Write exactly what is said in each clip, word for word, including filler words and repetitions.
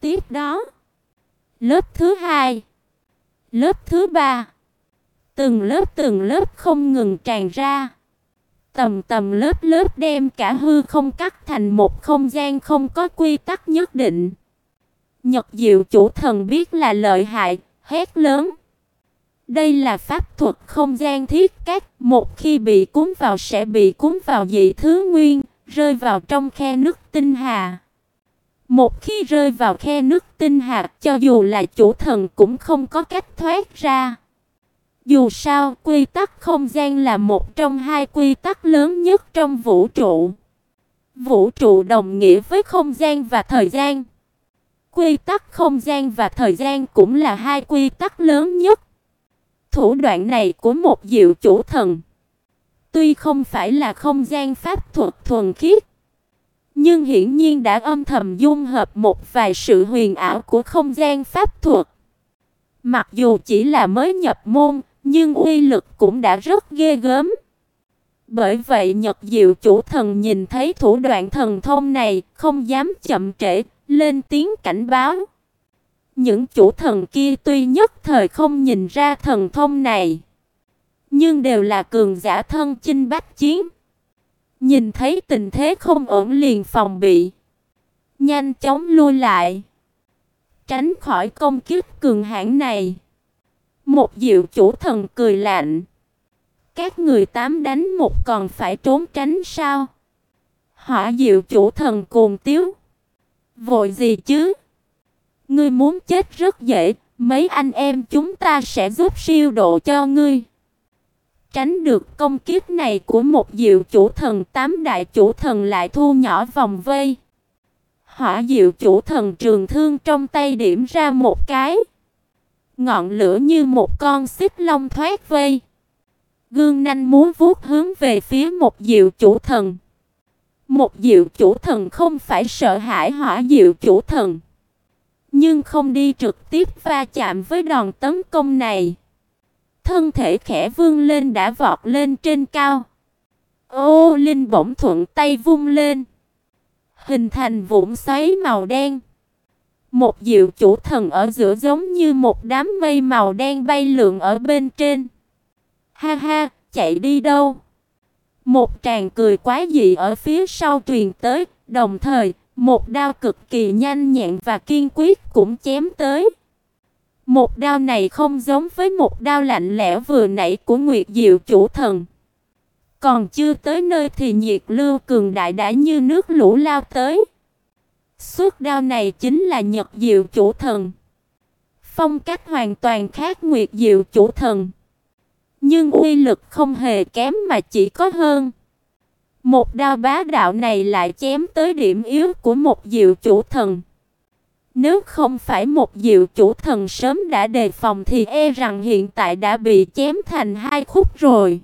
tiếp đó, lớp thứ hai, lớp thứ ba, từng lớp từng lớp không ngừng tràn ra. Tầm tầm lớp lớp đem cả hư không cắt thành một không gian không có quy tắc nhất định. Nhật Diệu chủ thần biết là lợi hại, hét lớn. Đây là pháp thuật không gian thiết cát, một khi bị cuốn vào sẽ bị cuốn vào dị thứ nguyên, rơi vào trong khe nước tinh hà. Một khi rơi vào khe nước tinh hà, cho dù là chủ thần cũng không có cách thoát ra. Dù sao, quy tắc không gian là một trong hai quy tắc lớn nhất trong vũ trụ. Vũ trụ đồng nghĩa với không gian và thời gian. Quy tắc không gian và thời gian cũng là hai quy tắc lớn nhất. Thủ đoạn này của một diệu chủ thần, tuy không phải là không gian pháp thuật thuần khiết, nhưng hiển nhiên đã âm thầm dung hợp một vài sự huyền ảo của không gian pháp thuật. Mặc dù chỉ là mới nhập môn, nhưng uy lực cũng đã rất ghê gớm. Bởi vậy Nhật Diệu chủ thần nhìn thấy thủ đoạn thần thông này, không dám chậm trễ, lên tiếng cảnh báo. Những chủ thần kia tuy nhất thời không nhìn ra thần thông này, nhưng đều là cường giả thân chinh bách chiến. Nhìn thấy tình thế không ổn liền phòng bị, nhanh chóng lui lại, tránh khỏi công kích cường hãn này. Một diệu chủ thần cười lạnh. Các người tám đánh một còn phải trốn tránh sao? Hỏa diệu chủ thần cuồng tiếu. Vội gì chứ? Ngươi muốn chết rất dễ, mấy anh em chúng ta sẽ giúp siêu độ cho ngươi. Tránh được công kích này của một diệu chủ thần, tám đại chủ thần lại thu nhỏ vòng vây. Hỏa diệu chủ thần trường thương trong tay điểm ra một cái. Ngọn lửa như một con xích long thoát vây. Gương nanh múa vuốt hướng về phía một diệu chủ thần. Một diệu chủ thần không phải sợ hãi hỏa diệu chủ thần, nhưng không đi trực tiếp va chạm với đòn tấn công này. Thân thể khẽ vươn lên đã vọt lên trên cao. Ô Linh bỗng thuận tay vung lên, hình thành vũng xoáy màu đen. Một diệu chủ thần ở giữa giống như một đám mây màu đen bay lượn ở bên trên. Ha ha, chạy đi đâu? Một tràng cười quái dị ở phía sau truyền tới, đồng thời, một đao cực kỳ nhanh nhẹn và kiên quyết cũng chém tới. Một đao này không giống với một đao lạnh lẽo vừa nãy của Nguyệt Diệu chủ thần. Còn chưa tới nơi thì nhiệt lưu cường đại đã như nước lũ lao tới. Suốt đao này chính là Nhật Diệu chủ thần. Phong cách hoàn toàn khác Nguyệt Diệu chủ thần, nhưng uy lực không hề kém mà chỉ có hơn. Một đao bá đạo này lại chém tới điểm yếu của một diệu chủ thần. Nếu không phải một diệu chủ thần sớm đã đề phòng thì e rằng hiện tại đã bị chém thành hai khúc rồi.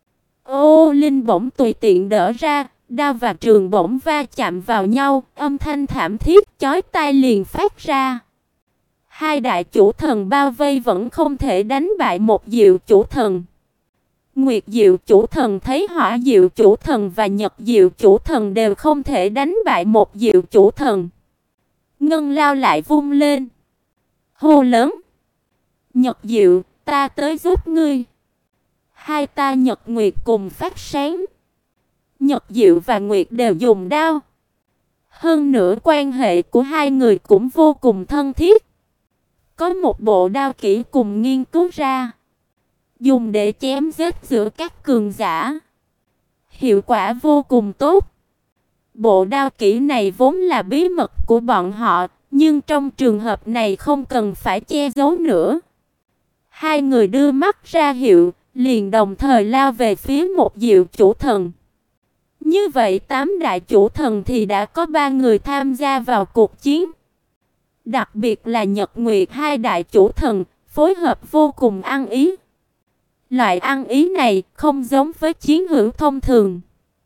Ô Linh bỗng tùy tiện đỡ ra, đao và trường bổng va chạm vào nhau, âm thanh thảm thiết chói tai liền phát ra. Hai đại chủ thần bao vây vẫn không thể đánh bại một diệu chủ thần. Nguyệt Diệu chủ thần thấy Hỏa Diệu chủ thần và Nhật Diệu chủ thần đều không thể đánh bại một diệu chủ thần. Ngân lao lại vung lên, hô lớn. Nhật Diệu, ta tới giúp ngươi. Hai ta Nhật Nguyệt cùng phát sáng. Nhật Diệu và Nguyệt đều dùng đao. Hơn nữa quan hệ của hai người cũng vô cùng thân thiết. Có một bộ đao kỹ cùng nghiên cứu ra, dùng để chém giết giữa các cường giả. Hiệu quả vô cùng tốt. Bộ đao kỹ này vốn là bí mật của bọn họ, nhưng trong trường hợp này không cần phải che giấu nữa. Hai người đưa mắt ra hiệu, liền đồng thời lao về phía một diệu chủ thần. Như vậy tám đại chủ thần thì đã có ba người tham gia vào cuộc chiến. Đặc biệt là Nhật Nguyệt hai đại chủ thần, phối hợp vô cùng ăn ý. Loại ăn ý này không giống với chiến hữu thông thường.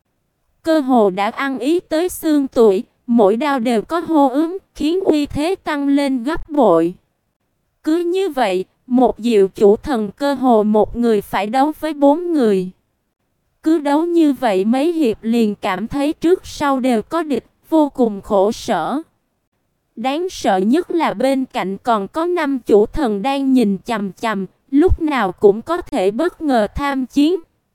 Cơ hồ đã ăn ý tới xương tủy, mỗi đao đều có hô ứng, khiến uy thế tăng lên gấp bội. Cứ như vậy, một diệu chủ thần cơ hồ một người phải đấu với bốn người. Cứ đấu như vậy mấy hiệp liền cảm thấy trước sau đều có địch, vô cùng khổ sở. Đáng sợ nhất là bên cạnh còn có năm chủ thần đang nhìn chằm chằm, lúc nào cũng có thể bất ngờ tham chiến.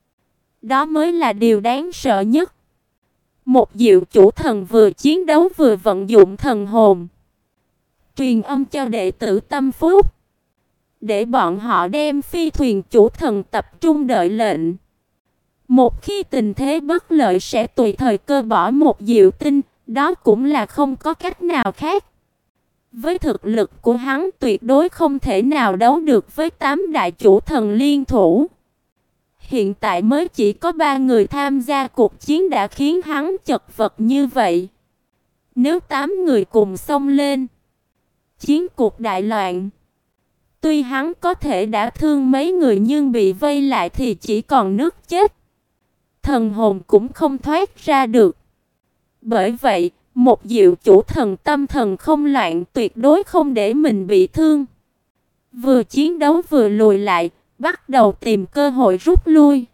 Đó mới là điều đáng sợ nhất. Một diệu chủ thần vừa chiến đấu vừa vận dụng thần hồn, truyền âm cho đệ tử tâm phúc, để bọn họ đem phi thuyền chủ thần tập trung đợi lệnh. Một khi tình thế bất lợi sẽ tùy thời cơ bỏ một diệu tinh, đó cũng là không có cách nào khác. Với thực lực của hắn tuyệt đối không thể nào đấu được với tám đại chủ thần liên thủ. Hiện tại mới chỉ có ba người tham gia cuộc chiến đã khiến hắn chật vật như vậy. Nếu tám người cùng xông lên, chiến cuộc đại loạn. Tuy hắn có thể đã thương mấy người nhưng bị vây lại thì chỉ còn nước chết. Thần hồn cũng không thoát ra được. Bởi vậy, một diệu chủ thần tâm thần không loạn tuyệt đối không để mình bị thương. Vừa chiến đấu vừa lùi lại, bắt đầu tìm cơ hội rút lui.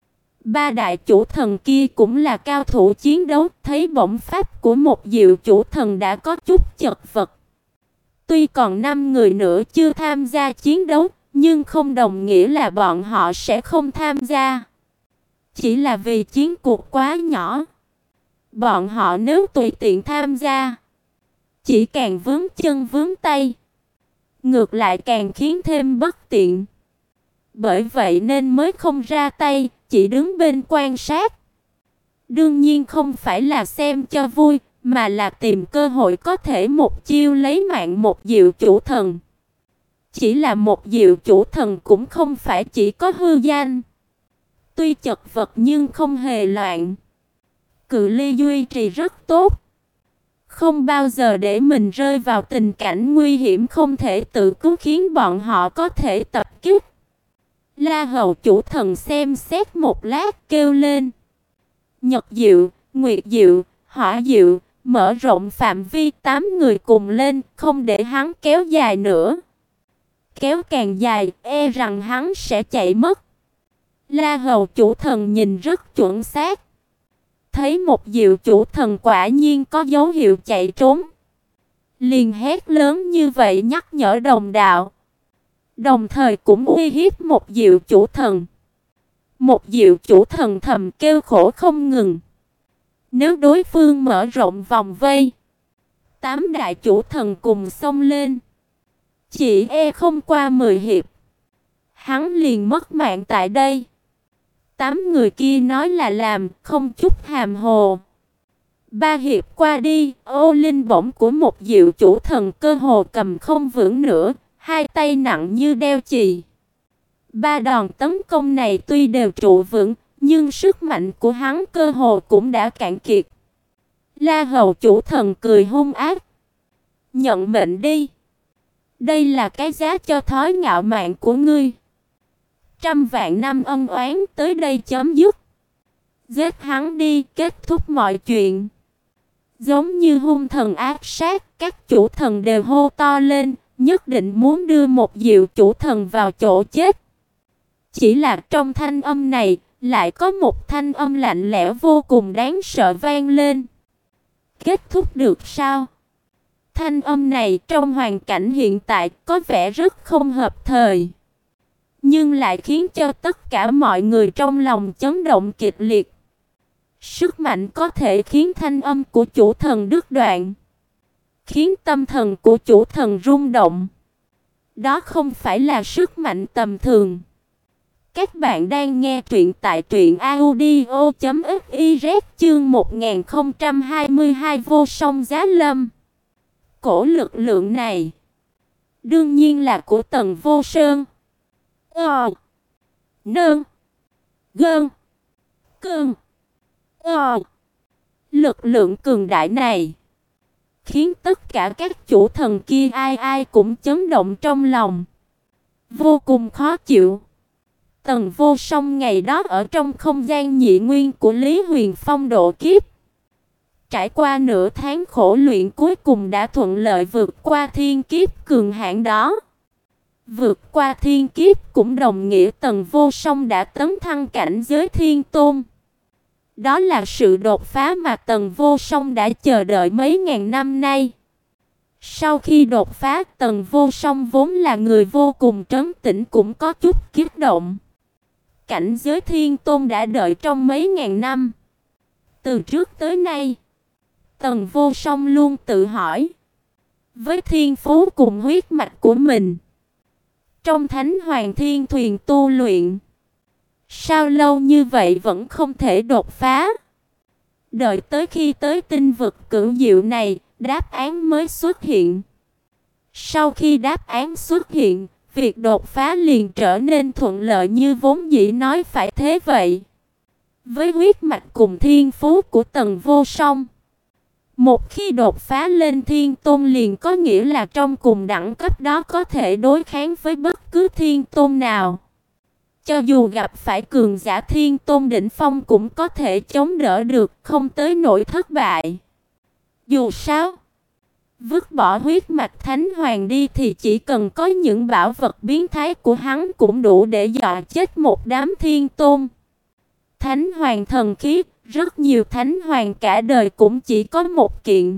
Ba đại chủ thần kia cũng là cao thủ chiến đấu, thấy bổng pháp của một diệu chủ thần đã có chút chật vật. Tuy còn năm người nữa chưa tham gia chiến đấu, nhưng không đồng nghĩa là bọn họ sẽ không tham gia. Chỉ là vì chiến cuộc quá nhỏ. Bọn họ nếu tùy tiện tham gia, chỉ càng vướng chân vướng tay, ngược lại càng khiến thêm bất tiện. Bởi vậy nên mới không ra tay, chỉ đứng bên quan sát. Đương nhiên không phải là xem cho vui, mà là tìm cơ hội có thể một chiêu lấy mạng một diệu chủ thần. Chỉ là một diệu chủ thần cũng không phải chỉ có hư danh. Tuy chật vật nhưng không hề loạn. Cự ly duy trì rất tốt. Không bao giờ để mình rơi vào tình cảnh nguy hiểm không thể tự cứu khiến bọn họ có thể tập kích. La Hầu chủ thần xem xét một lát kêu lên. Nhật Diệu, Nguyệt Diệu, Hỏa Diệu, mở rộng phạm vi tám người cùng lên, không để hắn kéo dài nữa. Kéo càng dài, e rằng hắn sẽ chạy mất. La Hầu chủ thần nhìn rất chuẩn xác. Thấy một diệu chủ thần quả nhiên có dấu hiệu chạy trốn, liền hét lớn như vậy nhắc nhở đồng đạo. Đồng thời cũng uy hiếp một diệu chủ thần. Một diệu chủ thần thầm kêu khổ không ngừng. Nếu đối phương mở rộng vòng vây, tám đại chủ thần cùng xông lên, chỉ e không qua mười hiệp, hắn liền mất mạng tại đây. Tám người kia nói là làm, không chút hàm hồ. Ba hiệp qua đi, ô linh bổng của một diệu chủ thần cơ hồ cầm không vững nữa, hai tay nặng như đeo chì. Ba đòn tấn công này tuy đều trụ vững, nhưng sức mạnh của hắn cơ hồ cũng đã cạn kiệt. La Hầu chủ thần cười hung ác. Nhận mệnh đi. Đây là cái giá cho thói ngạo mạn của ngươi. Trăm vạn năm ân oán tới đây chấm dứt. Giết hắn đi, kết thúc mọi chuyện. Giống như hung thần ác sát, các chủ thần đều hô to lên, nhất định muốn đưa một diệu chủ thần vào chỗ chết. Chỉ là trong thanh âm này, lại có một thanh âm lạnh lẽo vô cùng đáng sợ vang lên. Kết thúc được sao? Thanh âm này trong hoàn cảnh hiện tại có vẻ rất không hợp thời, nhưng lại khiến cho tất cả mọi người trong lòng chấn động kịch liệt. Sức mạnh có thể khiến thanh âm của chủ thần đứt đoạn, khiến tâm thần của chủ thần rung động. Đó không phải là sức mạnh tầm thường. Các bạn đang nghe truyện tại truyện audio chấm fiz chương một nghìn không trăm hai mươi hai Vô Song Giá Lâm. Cổ lực lượng này đương nhiên là của Tần Vô Sơn. Ờ Nương Gơn Cơn Ờ Lực lượng cường đại này khiến tất cả các chủ thần kia ai ai cũng chấn động trong lòng, vô cùng khó chịu. Tần Vô Song ngày đó ở trong không gian nhị nguyên của Lý Huyền Phong độ kiếp, trải qua nửa tháng khổ luyện cuối cùng đã thuận lợi vượt qua thiên kiếp cường hãn đó. Vượt qua thiên kiếp cũng đồng nghĩa Tần Vô Song đã tấn thăng cảnh giới thiên tôn. Đó là sự đột phá mà Tần Vô Song đã chờ đợi mấy ngàn năm nay. Sau khi đột phá, Tần Vô Song vốn là người vô cùng trấn tĩnh cũng có chút kích động. Cảnh giới Thiên Tôn đã đợi trong mấy ngàn năm. Từ trước tới nay, Tần Vô Song luôn tự hỏi, với thiên phú cùng huyết mạch của mình, trong Thánh Hoàng Thiên Thuyền tu luyện, sao lâu như vậy vẫn không thể đột phá? Đợi tới khi tới tinh vực cửu diệu này, đáp án mới xuất hiện. Sau khi đáp án xuất hiện, việc đột phá liền trở nên thuận lợi như vốn dĩ nói phải thế vậy. Với huyết mạch cùng thiên phú của Tần Vô Song, một khi đột phá lên Thiên Tôn liền có nghĩa là trong cùng đẳng cấp đó có thể đối kháng với bất cứ Thiên Tôn nào. Cho dù gặp phải cường giả Thiên Tôn đỉnh phong cũng có thể chống đỡ được, không tới nỗi thất bại. Dù sao, vứt bỏ huyết mạch Thánh Hoàng đi thì chỉ cần có những bảo vật biến thái của hắn cũng đủ để dọa chết một đám Thiên Tôn. Thánh Hoàng thần khí, rất nhiều Thánh Hoàng cả đời cũng chỉ có một kiện.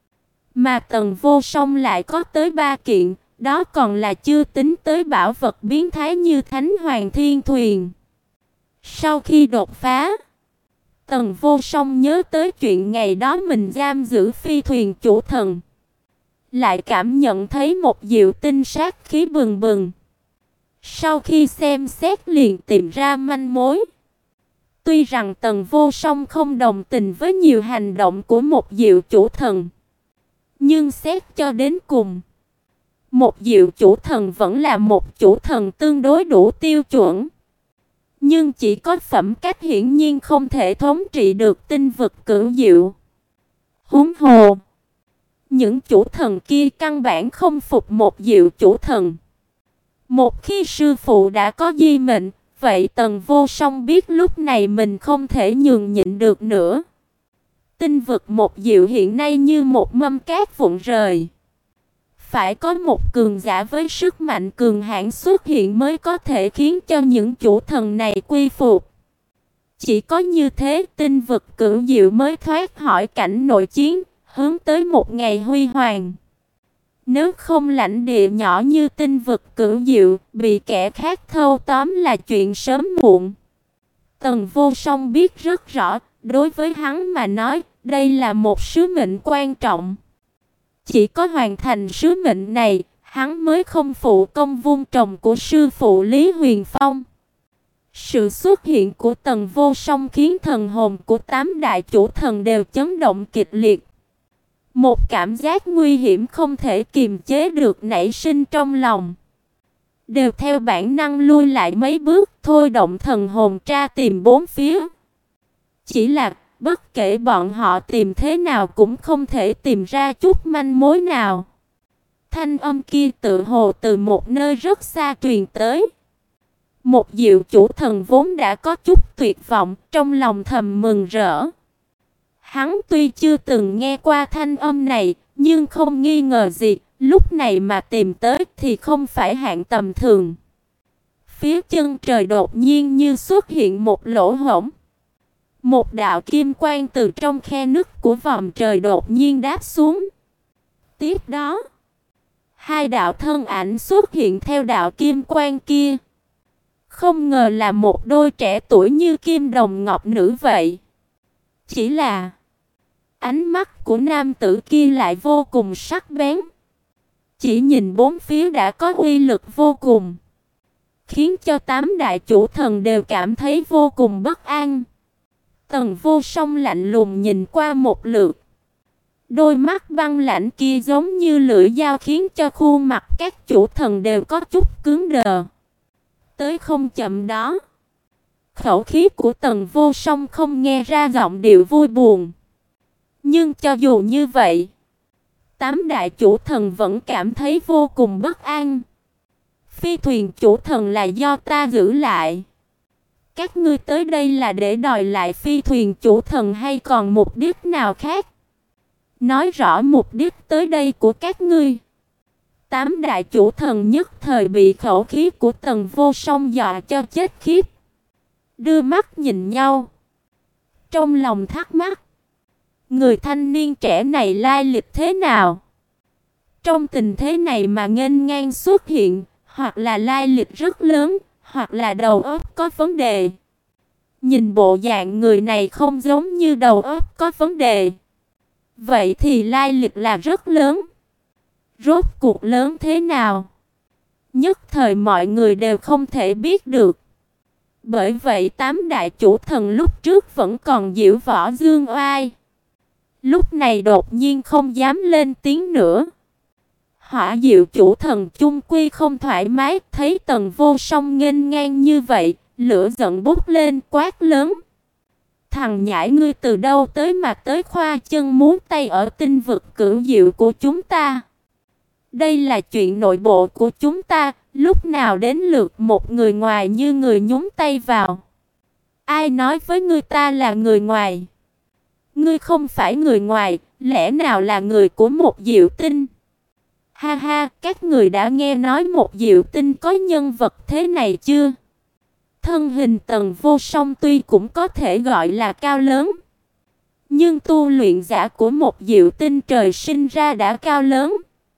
Mà Tần Vô Song lại có tới ba kiện, đó còn là chưa tính tới bảo vật biến thái như Thánh Hoàng Thiên Thuyền. Sau khi đột phá, Tần Vô Song nhớ tới chuyện ngày đó mình giam giữ phi thuyền chủ thần. Lại cảm nhận thấy một diệu tinh sát khí bừng bừng. Sau khi xem xét liền tìm ra manh mối. Tuy rằng Tần Vô Song không đồng tình với nhiều hành động của một diệu chủ thần, nhưng xét cho đến cùng, một diệu chủ thần vẫn là một chủ thần tương đối đủ tiêu chuẩn. Nhưng chỉ có phẩm cách hiển nhiên không thể thống trị được tinh vực cửu diệu. Huống hồ, những chủ thần kia căn bản không phục một diệu chủ thần. Một khi sư phụ đã có di mệnh, vậy Tần Vô Song biết lúc này mình không thể nhường nhịn được nữa. Tinh vực một diệu hiện nay như một mâm cát vụn rời. Phải có một cường giả với sức mạnh cường hãn xuất hiện mới có thể khiến cho những chủ thần này quy phục. Chỉ có như thế tinh vực cửu diệu mới thoát khỏi cảnh nội chiến, hướng tới một ngày huy hoàng. Nếu không lãnh địa nhỏ như tinh vực cửu diệu bị kẻ khác thâu tóm là chuyện sớm muộn. Tần Vô Song biết rất rõ, đối với hắn mà nói, đây là một sứ mệnh quan trọng. Chỉ có hoàn thành sứ mệnh này, hắn mới không phụ công vun trồng của sư phụ Lý Huyền Phong. Sự xuất hiện của Tần Vô Song khiến thần hồn của tám đại chủ thần đều chấn động kịch liệt. Một cảm giác nguy hiểm không thể kiềm chế được nảy sinh trong lòng. Đều theo bản năng lui lại mấy bước, thôi động thần hồn tra tìm bốn phía. Chỉ là bất kể bọn họ tìm thế nào cũng không thể tìm ra chút manh mối nào. Thanh âm kia tự hồ từ một nơi rất xa truyền tới. Một diệu chủ thần vốn đã có chút tuyệt vọng, trong lòng thầm mừng rỡ. Hắn tuy chưa từng nghe qua thanh âm này, nhưng không nghi ngờ gì, lúc này mà tìm tới thì không phải hạng tầm thường. Phía chân trời đột nhiên như xuất hiện một lỗ hổng. Một đạo kim quang từ trong khe nứt của vòm trời đột nhiên đáp xuống. Tiếp đó, hai đạo thân ảnh xuất hiện theo đạo kim quang kia. Không ngờ là một đôi trẻ tuổi như kim đồng ngọc nữ vậy. Chỉ là ánh mắt của nam tử kia lại vô cùng sắc bén. Chỉ nhìn bốn phía đã có uy lực vô cùng, khiến cho tám đại chủ thần đều cảm thấy vô cùng bất an. Tần Vô Song lạnh lùng nhìn qua một lượt. Đôi mắt băng lãnh kia giống như lưỡi dao khiến cho khuôn mặt các chủ thần đều có chút cứng đờ. Tới không chậm đó, khẩu khí của Tần Vô Song không nghe ra giọng điệu vui buồn. Nhưng cho dù như vậy, tám đại chủ thần vẫn cảm thấy vô cùng bất an. Phi thuyền chủ thần là do ta giữ lại. Các ngươi tới đây là để đòi lại phi thuyền chủ thần hay còn mục đích nào khác? Nói rõ mục đích tới đây của các ngươi. Tám đại chủ thần nhất thời bị khẩu khí của Tần Vô Song dọa cho chết khiếp. Đưa mắt nhìn nhau, trong lòng thắc mắc, người thanh niên trẻ này lai lịch thế nào? Trong tình thế này mà nghênh ngang xuất hiện, hoặc là lai lịch rất lớn, hoặc là đầu óc có vấn đề. Nhìn bộ dạng người này không giống như đầu óc có vấn đề. Vậy thì lai lịch là rất lớn. Rốt cuộc lớn thế nào? Nhất thời mọi người đều không thể biết được. Bởi vậy tám đại chủ thần lúc trước vẫn còn diễu võ dương oai. Lúc này đột nhiên không dám lên tiếng nữa. Hỏa Diệu chủ thần chung quy không thoải mái, thấy Tần Vô Song nghênh ngang như vậy, lửa giận bốc lên quát lớn. Thằng nhãi ngươi từ đâu tới mà tới khoa chân múa tay ở tinh vực cửu diệu của chúng ta? Đây là chuyện nội bộ của chúng ta, lúc nào đến lượt một người ngoài như người nhúng tay vào? Ai nói với ngươi ta là người ngoài? Ngươi không phải người ngoài, lẽ nào là người của một diệu tinh? Ha ha, các người đã nghe nói một diệu tinh có nhân vật thế này chưa? Thân hình Tần Vô Song tuy cũng có thể gọi là cao lớn, nhưng tu luyện giả của một diệu tinh trời sinh ra đã cao lớn.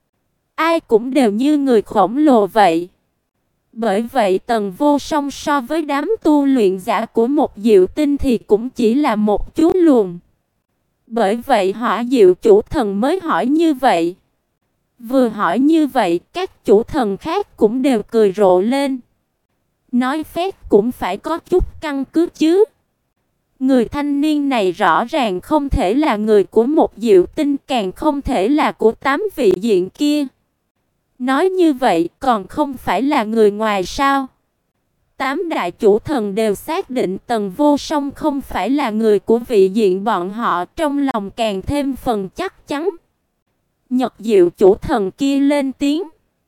Ai cũng đều như người khổng lồ vậy. Bởi vậy Tần Vô Song so với đám tu luyện giả của một diệu tinh thì cũng chỉ là một chú luồn. Bởi vậy Hỏa Diệu chủ thần mới hỏi như vậy. Vừa hỏi như vậy, các chủ thần khác cũng đều cười rộ lên. Nói phép cũng phải có chút căn cứ chứ. Người thanh niên này rõ ràng không thể là người của một diệu tinh, càng không thể là của tám vị diện kia. Nói như vậy còn không phải là người ngoài sao? Tám đại chủ thần đều xác định Tần Vô Song không phải là người của vị diện bọn họ, trong lòng càng thêm phần chắc chắn. Nhật Diệu chủ thần kia lên tiếng.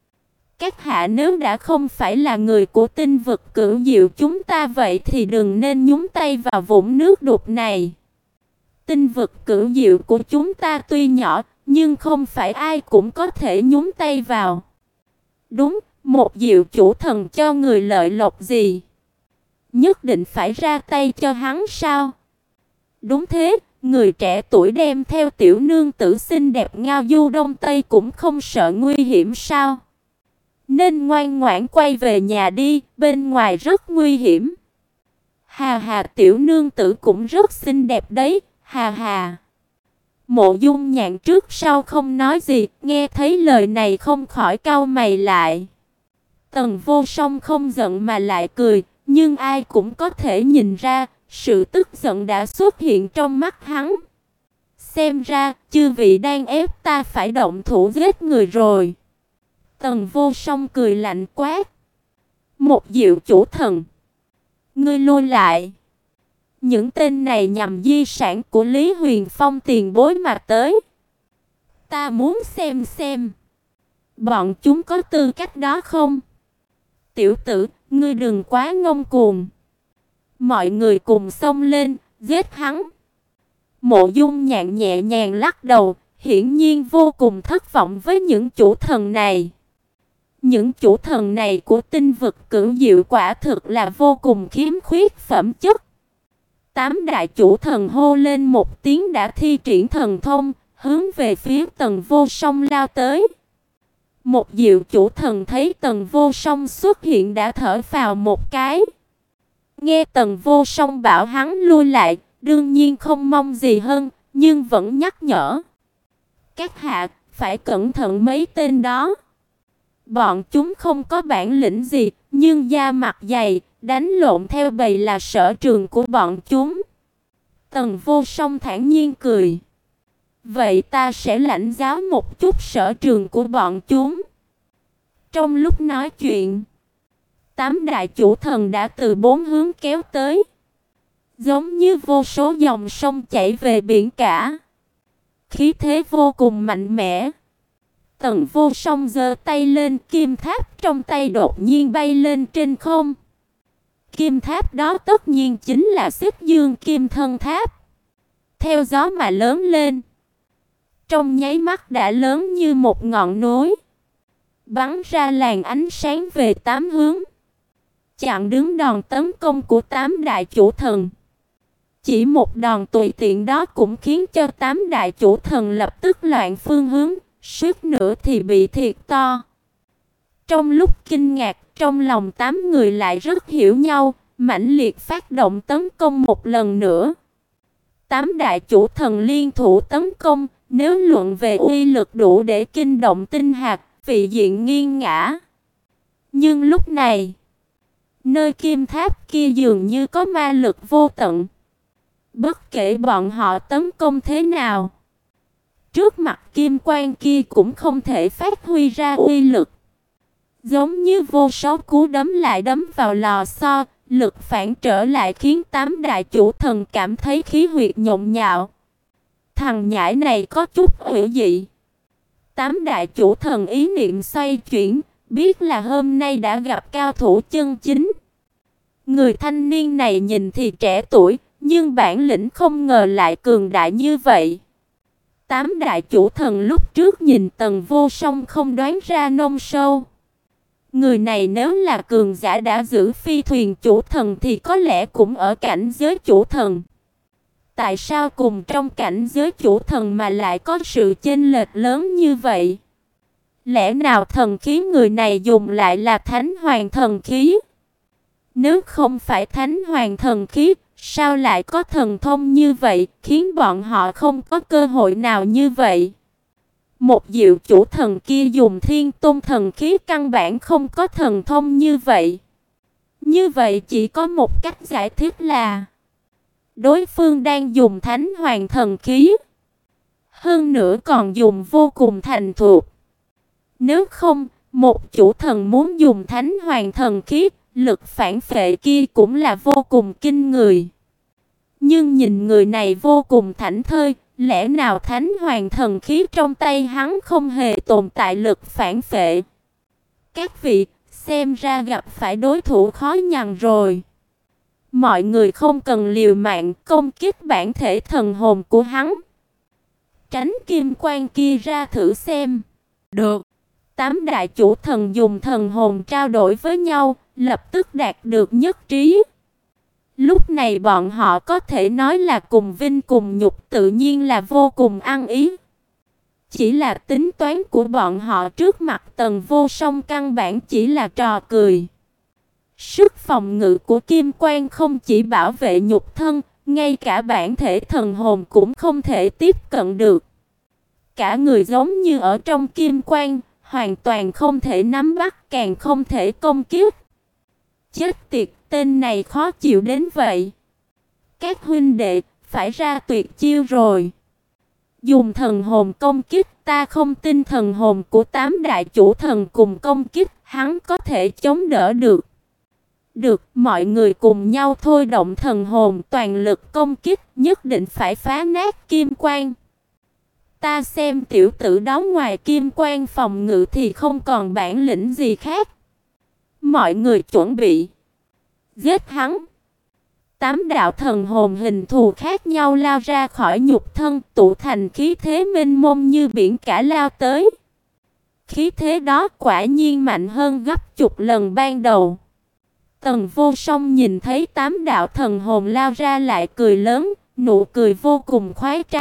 Các hạ nếu đã không phải là người của tinh vực cửu diệu chúng ta vậy thì đừng nên nhúng tay vào vũng nước đục này. Tinh vực cửu diệu của chúng ta tuy nhỏ, nhưng không phải ai cũng có thể nhúng tay vào. Đúng, một diệu chủ thần cho người lợi lộc gì? Nhất định phải ra tay cho hắn sao? Đúng thế, người trẻ tuổi đem theo tiểu nương tử xinh đẹp ngao du đông tây cũng không sợ nguy hiểm sao? Nên ngoan ngoãn quay về nhà đi, bên ngoài rất nguy hiểm. Hà hà, tiểu nương tử cũng rất xinh đẹp đấy, hà hà. Mộ Dung Nhạn trước sau không nói gì, nghe thấy lời này không khỏi cau mày lại. Tần Vô Song không giận mà lại cười, nhưng ai cũng có thể nhìn ra, sự tức giận đã xuất hiện trong mắt hắn. Xem ra, chư vị đang ép ta phải động thủ giết người rồi. Tần Vô Song cười lạnh quát. Một diệu chủ thần, ngươi lui lại. Những tên này nhằm di sản của Lý Huyền Phong tiền bối mà tới. Ta muốn xem xem bọn chúng có tư cách đó không? Tiểu tử, ngươi đừng quá ngông cuồng. Mọi người cùng xông lên, giết hắn. Mộ Dung Nhạn nhẹ nhàng lắc đầu, hiển nhiên vô cùng thất vọng với những chủ thần này. Những chủ thần này của tinh vực cửu diệu quả thực là vô cùng khiếm khuyết phẩm chất. Tám đại chủ thần hô lên một tiếng đã thi triển thần thông, hướng về phía Tần Vô Song lao tới. Một diệu chủ thần thấy Tần Vô Song xuất hiện đã thở phào một cái. Nghe Tần Vô Song bảo hắn lui lại, đương nhiên không mong gì hơn, nhưng vẫn nhắc nhở. Các hạ, phải cẩn thận mấy tên đó. Bọn chúng không có bản lĩnh gì, nhưng da mặt dày, đánh lộn theo bầy là sở trường của bọn chúng. Tần Vô Song thản nhiên cười. Vậy ta sẽ lãnh giáo một chút sở trường của bọn chúng. Trong lúc nói chuyện, tám đại chủ thần đã từ bốn hướng kéo tới, giống như vô số dòng sông chảy về biển cả. Khí thế vô cùng mạnh mẽ. Tần Vô Song giơ tay lên, kim tháp trong tay đột nhiên bay lên trên không. Kim tháp đó tất nhiên chính là Xích Dương Kim Thân Tháp. Theo gió mà lớn lên, trong nháy mắt đã lớn như một ngọn núi, bắn ra làn ánh sáng về tám hướng, chặn đứng đòn tấn công của tám đại chủ thần. Chỉ một đòn tùy tiện đó cũng khiến cho tám đại chủ thần lập tức loạn phương hướng, suýt nữa thì bị thiệt to. Trong lúc kinh ngạc, trong lòng tám người lại rất hiểu nhau, mãnh liệt phát động tấn công một lần nữa. Tám đại chủ thần liên thủ tấn công, nếu luận về uy lực đủ để kinh động tinh hạt, vị diện nghiêng ngã. Nhưng lúc này, nơi kim tháp kia dường như có ma lực vô tận. Bất kể bọn họ tấn công thế nào, trước mặt kim quang kia cũng không thể phát huy ra uy lực. Giống như vô số cú đấm lại đấm vào lò xo, lực phản trở lại khiến tám đại chủ thần cảm thấy khí huyết nhộn nhạo. Thằng nhãi này có chút hữu dị. Tám đại chủ thần ý niệm xoay chuyển, biết là hôm nay đã gặp cao thủ chân chính. Người thanh niên này nhìn thì trẻ tuổi, nhưng bản lĩnh không ngờ lại cường đại như vậy. Tám đại chủ thần lúc trước nhìn Tần Vô Song không đoán ra nông sâu. Người này nếu là cường giả đã giữ phi thuyền chủ thần thì có lẽ cũng ở cảnh giới chủ thần. Tại sao cùng trong cảnh giới chủ thần mà lại có sự chênh lệch lớn như vậy? Lẽ nào thần khí người này dùng lại là thánh hoàng thần khí? Nếu không phải thánh hoàng thần khí, sao lại có thần thông như vậy, khiến bọn họ không có cơ hội nào như vậy? Một diệu chủ thần kia dùng thiên tôn thần khí căn bản không có thần thông như vậy. Như vậy chỉ có một cách giải thích là đối phương đang dùng thánh hoàng thần khí. Hơn nữa còn dùng vô cùng thành thục. Nếu không, một chủ thần muốn dùng thánh hoàng thần khí, lực phản phệ kia cũng là vô cùng kinh người. Nhưng nhìn người này vô cùng thảnh thơi, lẽ nào thánh hoàng thần khí trong tay hắn không hề tồn tại lực phản phệ? Các vị, xem ra gặp phải đối thủ khó nhằn rồi. Mọi người không cần liều mạng công kích bản thể thần hồn của hắn. Tránh kim quang kia ra thử xem. Được. Tám đại chủ thần dùng thần hồn trao đổi với nhau, lập tức đạt được nhất trí. Lúc này bọn họ có thể nói là cùng vinh cùng nhục, tự nhiên là vô cùng ăn ý. Chỉ là tính toán của bọn họ trước mặt Tần Vô Song căn bản chỉ là trò cười. Sức phòng ngự của kim quang không chỉ bảo vệ nhục thân, ngay cả bản thể thần hồn cũng không thể tiếp cận được. Cả người giống như ở trong kim quang, hoàn toàn không thể nắm bắt, càng không thể công kích. Chết tiệt, tên này khó chịu đến vậy. Các huynh đệ, phải ra tuyệt chiêu rồi. Dùng thần hồn công kích, ta không tin thần hồn của tám đại chủ thần cùng công kích, hắn có thể chống đỡ được. Được, mọi người cùng nhau thôi động thần hồn toàn lực công kích, nhất định phải phá nát kim quang. Ta xem tiểu tử đó ngoài kim quang phòng ngự thì không còn bản lĩnh gì khác. Mọi người chuẩn bị giết hắn. Tám đạo thần hồn hình thù khác nhau lao ra khỏi nhục thân, tụ thành khí thế mênh mông như biển cả lao tới. Khí thế đó quả nhiên mạnh hơn gấp chục lần ban đầu. Tần Vô Song nhìn thấy tám đạo thần hồn lao ra lại cười lớn, nụ cười vô cùng khoái trá.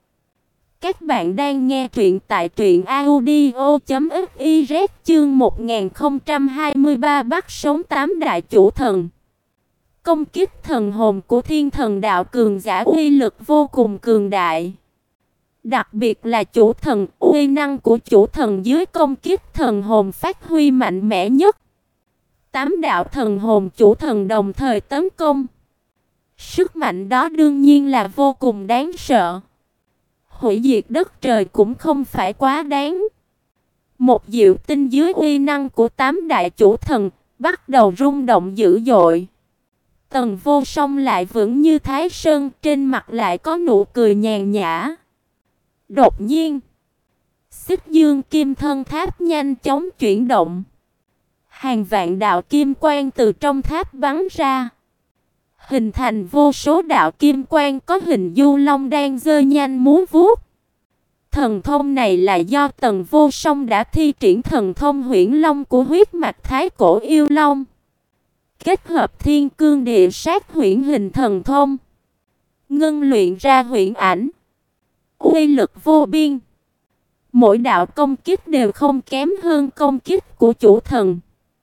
Các bạn đang nghe truyện tại truyện audio chấm fiz chương một nghìn không trăm hai mươi ba bắt sống tám đại chủ thần. Công kích thần hồn của thiên thần đạo cường giả uy lực vô cùng cường đại. Đặc biệt là chủ thần, uy năng của chủ thần dưới công kích thần hồn phát huy mạnh mẽ nhất. Tám đạo thần hồn chủ thần đồng thời tấn công. Sức mạnh đó đương nhiên là vô cùng đáng sợ. Hủy diệt đất trời cũng không phải quá đáng. Một diệu tinh dưới uy năng của tám đại chủ thần bắt đầu rung động dữ dội. Tần Vô Song lại vững như Thái Sơn, trên mặt lại có nụ cười nhàn nhã. Đột nhiên, Xích Dương Kim Thân Tháp nhanh chóng chuyển động. Hàng vạn đạo kim quang từ trong tháp bắn ra, hình thành vô số đạo kim quang có hình du long đang giơ nhanh múa vuốt. Thần thông này là do Tần Vô Song đã thi triển thần thông huyễn long của huyết mạch thái cổ yêu long, kết hợp thiên cương địa sát huyễn hình thần thông, ngưng luyện ra huyễn ảnh, uy lực vô biên. Mỗi đạo công kích đều không kém hơn công kích của chủ thần.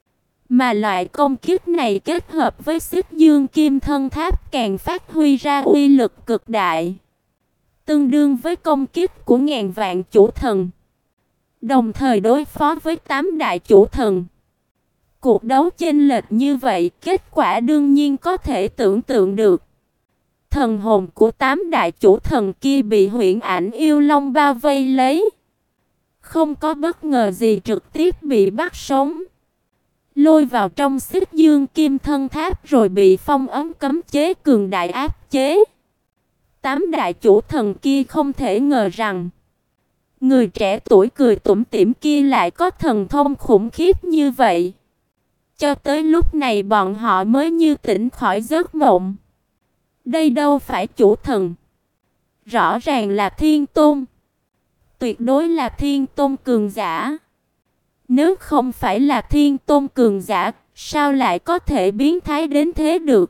Mà loại công kích này kết hợp với Xích Dương Kim Thân Tháp càng phát huy ra uy lực cực đại, tương đương với công kích của ngàn vạn chủ thần. Đồng thời đối phó với tám đại chủ thần. Cuộc đấu chênh lệch như vậy, kết quả đương nhiên có thể tưởng tượng được. Thần hồn của tám đại chủ thần kia bị Huyễn Ảnh Yêu Long bao vây lấy, không có bất ngờ gì trực tiếp bị bắt sống, lôi vào trong Xích Dương Kim Thân Tháp rồi bị phong ấn cấm chế cường đại áp chế. Tám đại chủ thần kia không thể ngờ rằng người trẻ tuổi cười tủm tỉm kia lại có thần thông khủng khiếp như vậy. Cho tới lúc này bọn họ mới như tỉnh khỏi giấc mộng. Đây đâu phải chủ thần, rõ ràng là thiên tôn. Tuyệt đối là thiên tôn cường giả. Nếu không phải là thiên tôn cường giả, sao lại có thể biến thái đến thế được?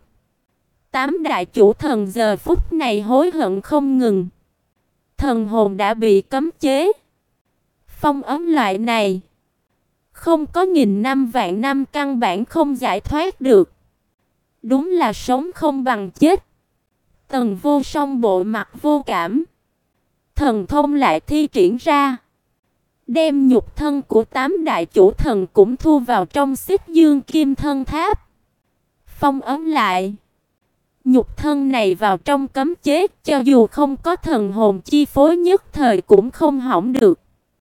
Tám đại chủ thần giờ phút này hối hận không ngừng. Thần hồn đã bị cấm chế, phong ấn loại này, không có nghìn năm vạn năm căn bản không giải thoát được. Đúng là sống không bằng chết. Tần Vô Song bộ mặt vô cảm, thần thông lại thi triển ra, đem nhục thân của tám đại chủ thần cũng thu vào trong Xích Dương Kim Thân Tháp, phong ấn lại. Nhục thân này vào trong cấm chế, cho dù không có thần hồn chi phối nhất thời cũng không hỏng được.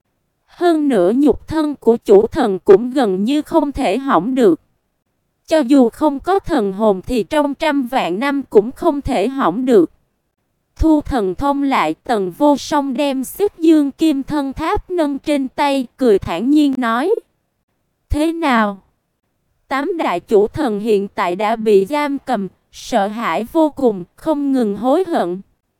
Hơn nữa nhục thân của chủ thần cũng gần như không thể hỏng được. Cho dù không có thần hồn thì trong trăm vạn năm cũng không thể hỏng được. Thu thần thông lại, Tần Vô Song đem Xích Dương Kim Thân Tháp nâng trên tay, cười thản nhiên nói: "Thế nào?" Tám đại chủ thần hiện tại đã bị giam cầm, sợ hãi vô cùng, không ngừng hối hận.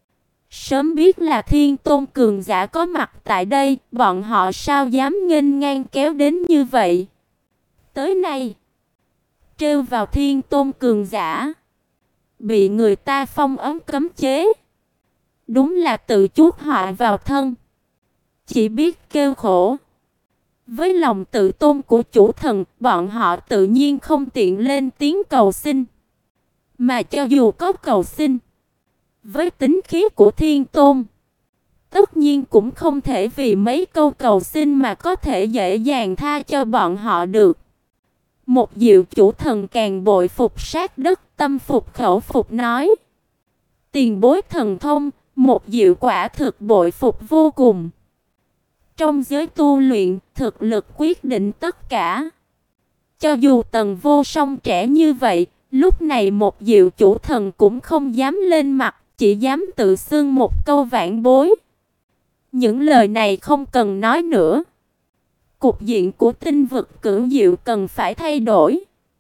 Sớm biết là thiên tôn cường giả có mặt tại đây, bọn họ sao dám nghênh ngang kéo đến như vậy. Tới nay, trêu vào thiên tôn cường giả, bị người ta phong ấn cấm chế, đúng là tự chuốc họa vào thân. Chỉ biết kêu khổ. Với lòng tự tôn của chủ thần, bọn họ tự nhiên không tiện lên tiếng cầu xin. Mà cho dù có cầu xin, với tính khí của thiên tôn, tất nhiên cũng không thể vì mấy câu cầu xin mà có thể dễ dàng tha cho bọn họ được. Một diệu chủ thần càng bội phục sát đất, tâm phục khẩu phục nói: "Tiền bối thần thông, một diệu quả thực bội phục vô cùng. Trong giới tu luyện, thực lực quyết định tất cả." Cho dù Tần Vô Song trẻ như vậy, lúc này một diệu chủ thần cũng không dám lên mặt, chỉ dám tự xưng một câu vãn bối. Những lời này không cần nói nữa. Cục diện của tinh vực cửu diệu cần phải thay đổi.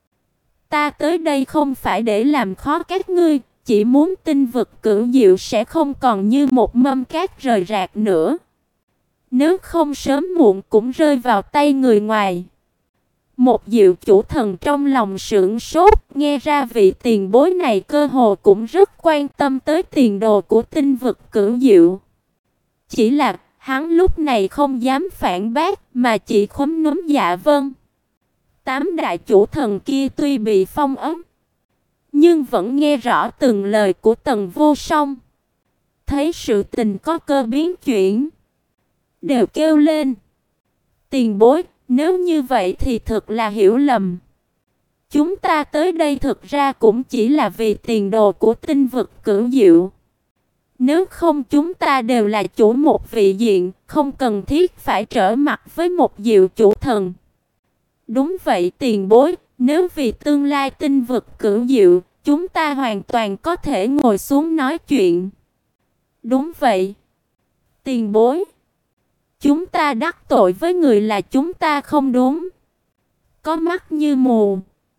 Ta tới đây không phải để làm khó các ngươi, chỉ muốn tinh vực cửu diệu sẽ không còn như một mâm cát rời rạc nữa. Nếu không sớm muộn cũng rơi vào tay người ngoài. Một diệu chủ thần trong lòng sửng sốt, nghe ra vị tiền bối này cơ hồ cũng rất quan tâm tới tiền đồ của tinh vực cửu diệu. Chỉ là hắn lúc này không dám phản bác, mà chỉ khúm núm dạ vâng. Tám đại chủ thần kia tuy bị phong ấn, nhưng vẫn nghe rõ từng lời của Tần Vô Song. Thấy sự tình có cơ biến chuyển, đều kêu lên: "Tiền bối, nếu như vậy thì thật là hiểu lầm. Chúng ta tới đây thực ra cũng chỉ là vì tiền đồ của tinh vực cửu diệu. Nếu không chúng ta đều là chủ một vị diện, không cần thiết phải trở mặt với một diệu chủ thần." "Đúng vậy tiền bối, nếu vì tương lai tinh vực cửu diệu, chúng ta hoàn toàn có thể ngồi xuống nói chuyện." "Đúng vậy tiền bối. Chúng ta đắc tội với người là chúng ta không đúng. Có mắt như mù,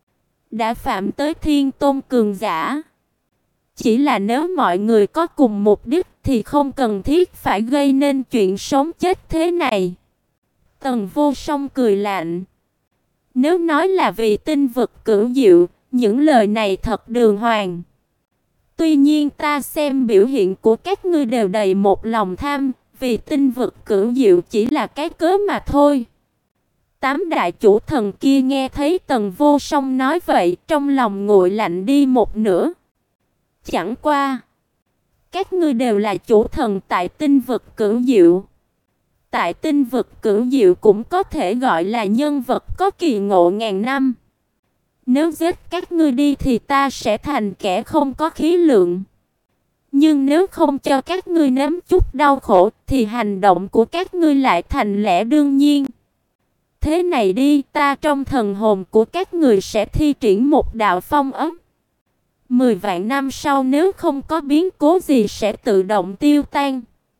đã phạm tới thiên tôn cường giả. Chỉ là nếu mọi người có cùng mục đích thì không cần thiết phải gây nên chuyện sống chết thế này." Tần Vô Song cười lạnh: "Nếu nói là vì tinh vực cửu diệu, những lời này thật đường hoàng. Tuy nhiên ta xem biểu hiện của các ngươi đều đầy một lòng tham, vì tinh vực cửu diệu chỉ là cái cớ mà thôi. Tám đại chủ thần kia nghe thấy Tần Vô Song nói vậy, trong lòng nguội lạnh đi một nửa. Chẳng qua, các ngươi đều là chủ thần tại tinh vực cửu diệu. Tại tinh vực cửu diệu cũng có thể gọi là nhân vật có kỳ ngộ ngàn năm. Nếu giết các ngươi đi thì ta sẽ thành kẻ không có khí lượng. Nhưng nếu không cho các ngươi nếm chút đau khổ thì hành động của các ngươi lại thành lẽ đương nhiên. Thế này đi, ta trong thần hồn của các người sẽ thi triển một đạo phong ấn. Mười vạn năm sau nếu không có biến cố gì sẽ tự động tiêu tan.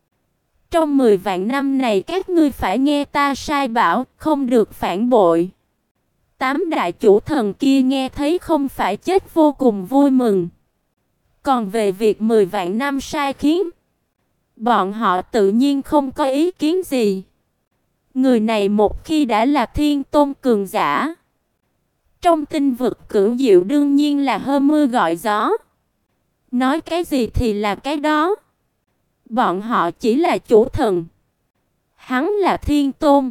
Trong mười vạn năm này các ngươi phải nghe ta sai bảo, không được phản bội. Tám đại chủ thần kia nghe thấy không phải chết vô cùng vui mừng. Còn về việc mười vạn năm sai khiến, bọn họ tự nhiên không có ý kiến gì. Người này một khi đã là thiên tôn cường giả, trong tinh vực cửu diệu đương nhiên là hơ mưa gọi gió. Nói cái gì thì là cái đó. Bọn họ chỉ là chủ thần, hắn là thiên tôn,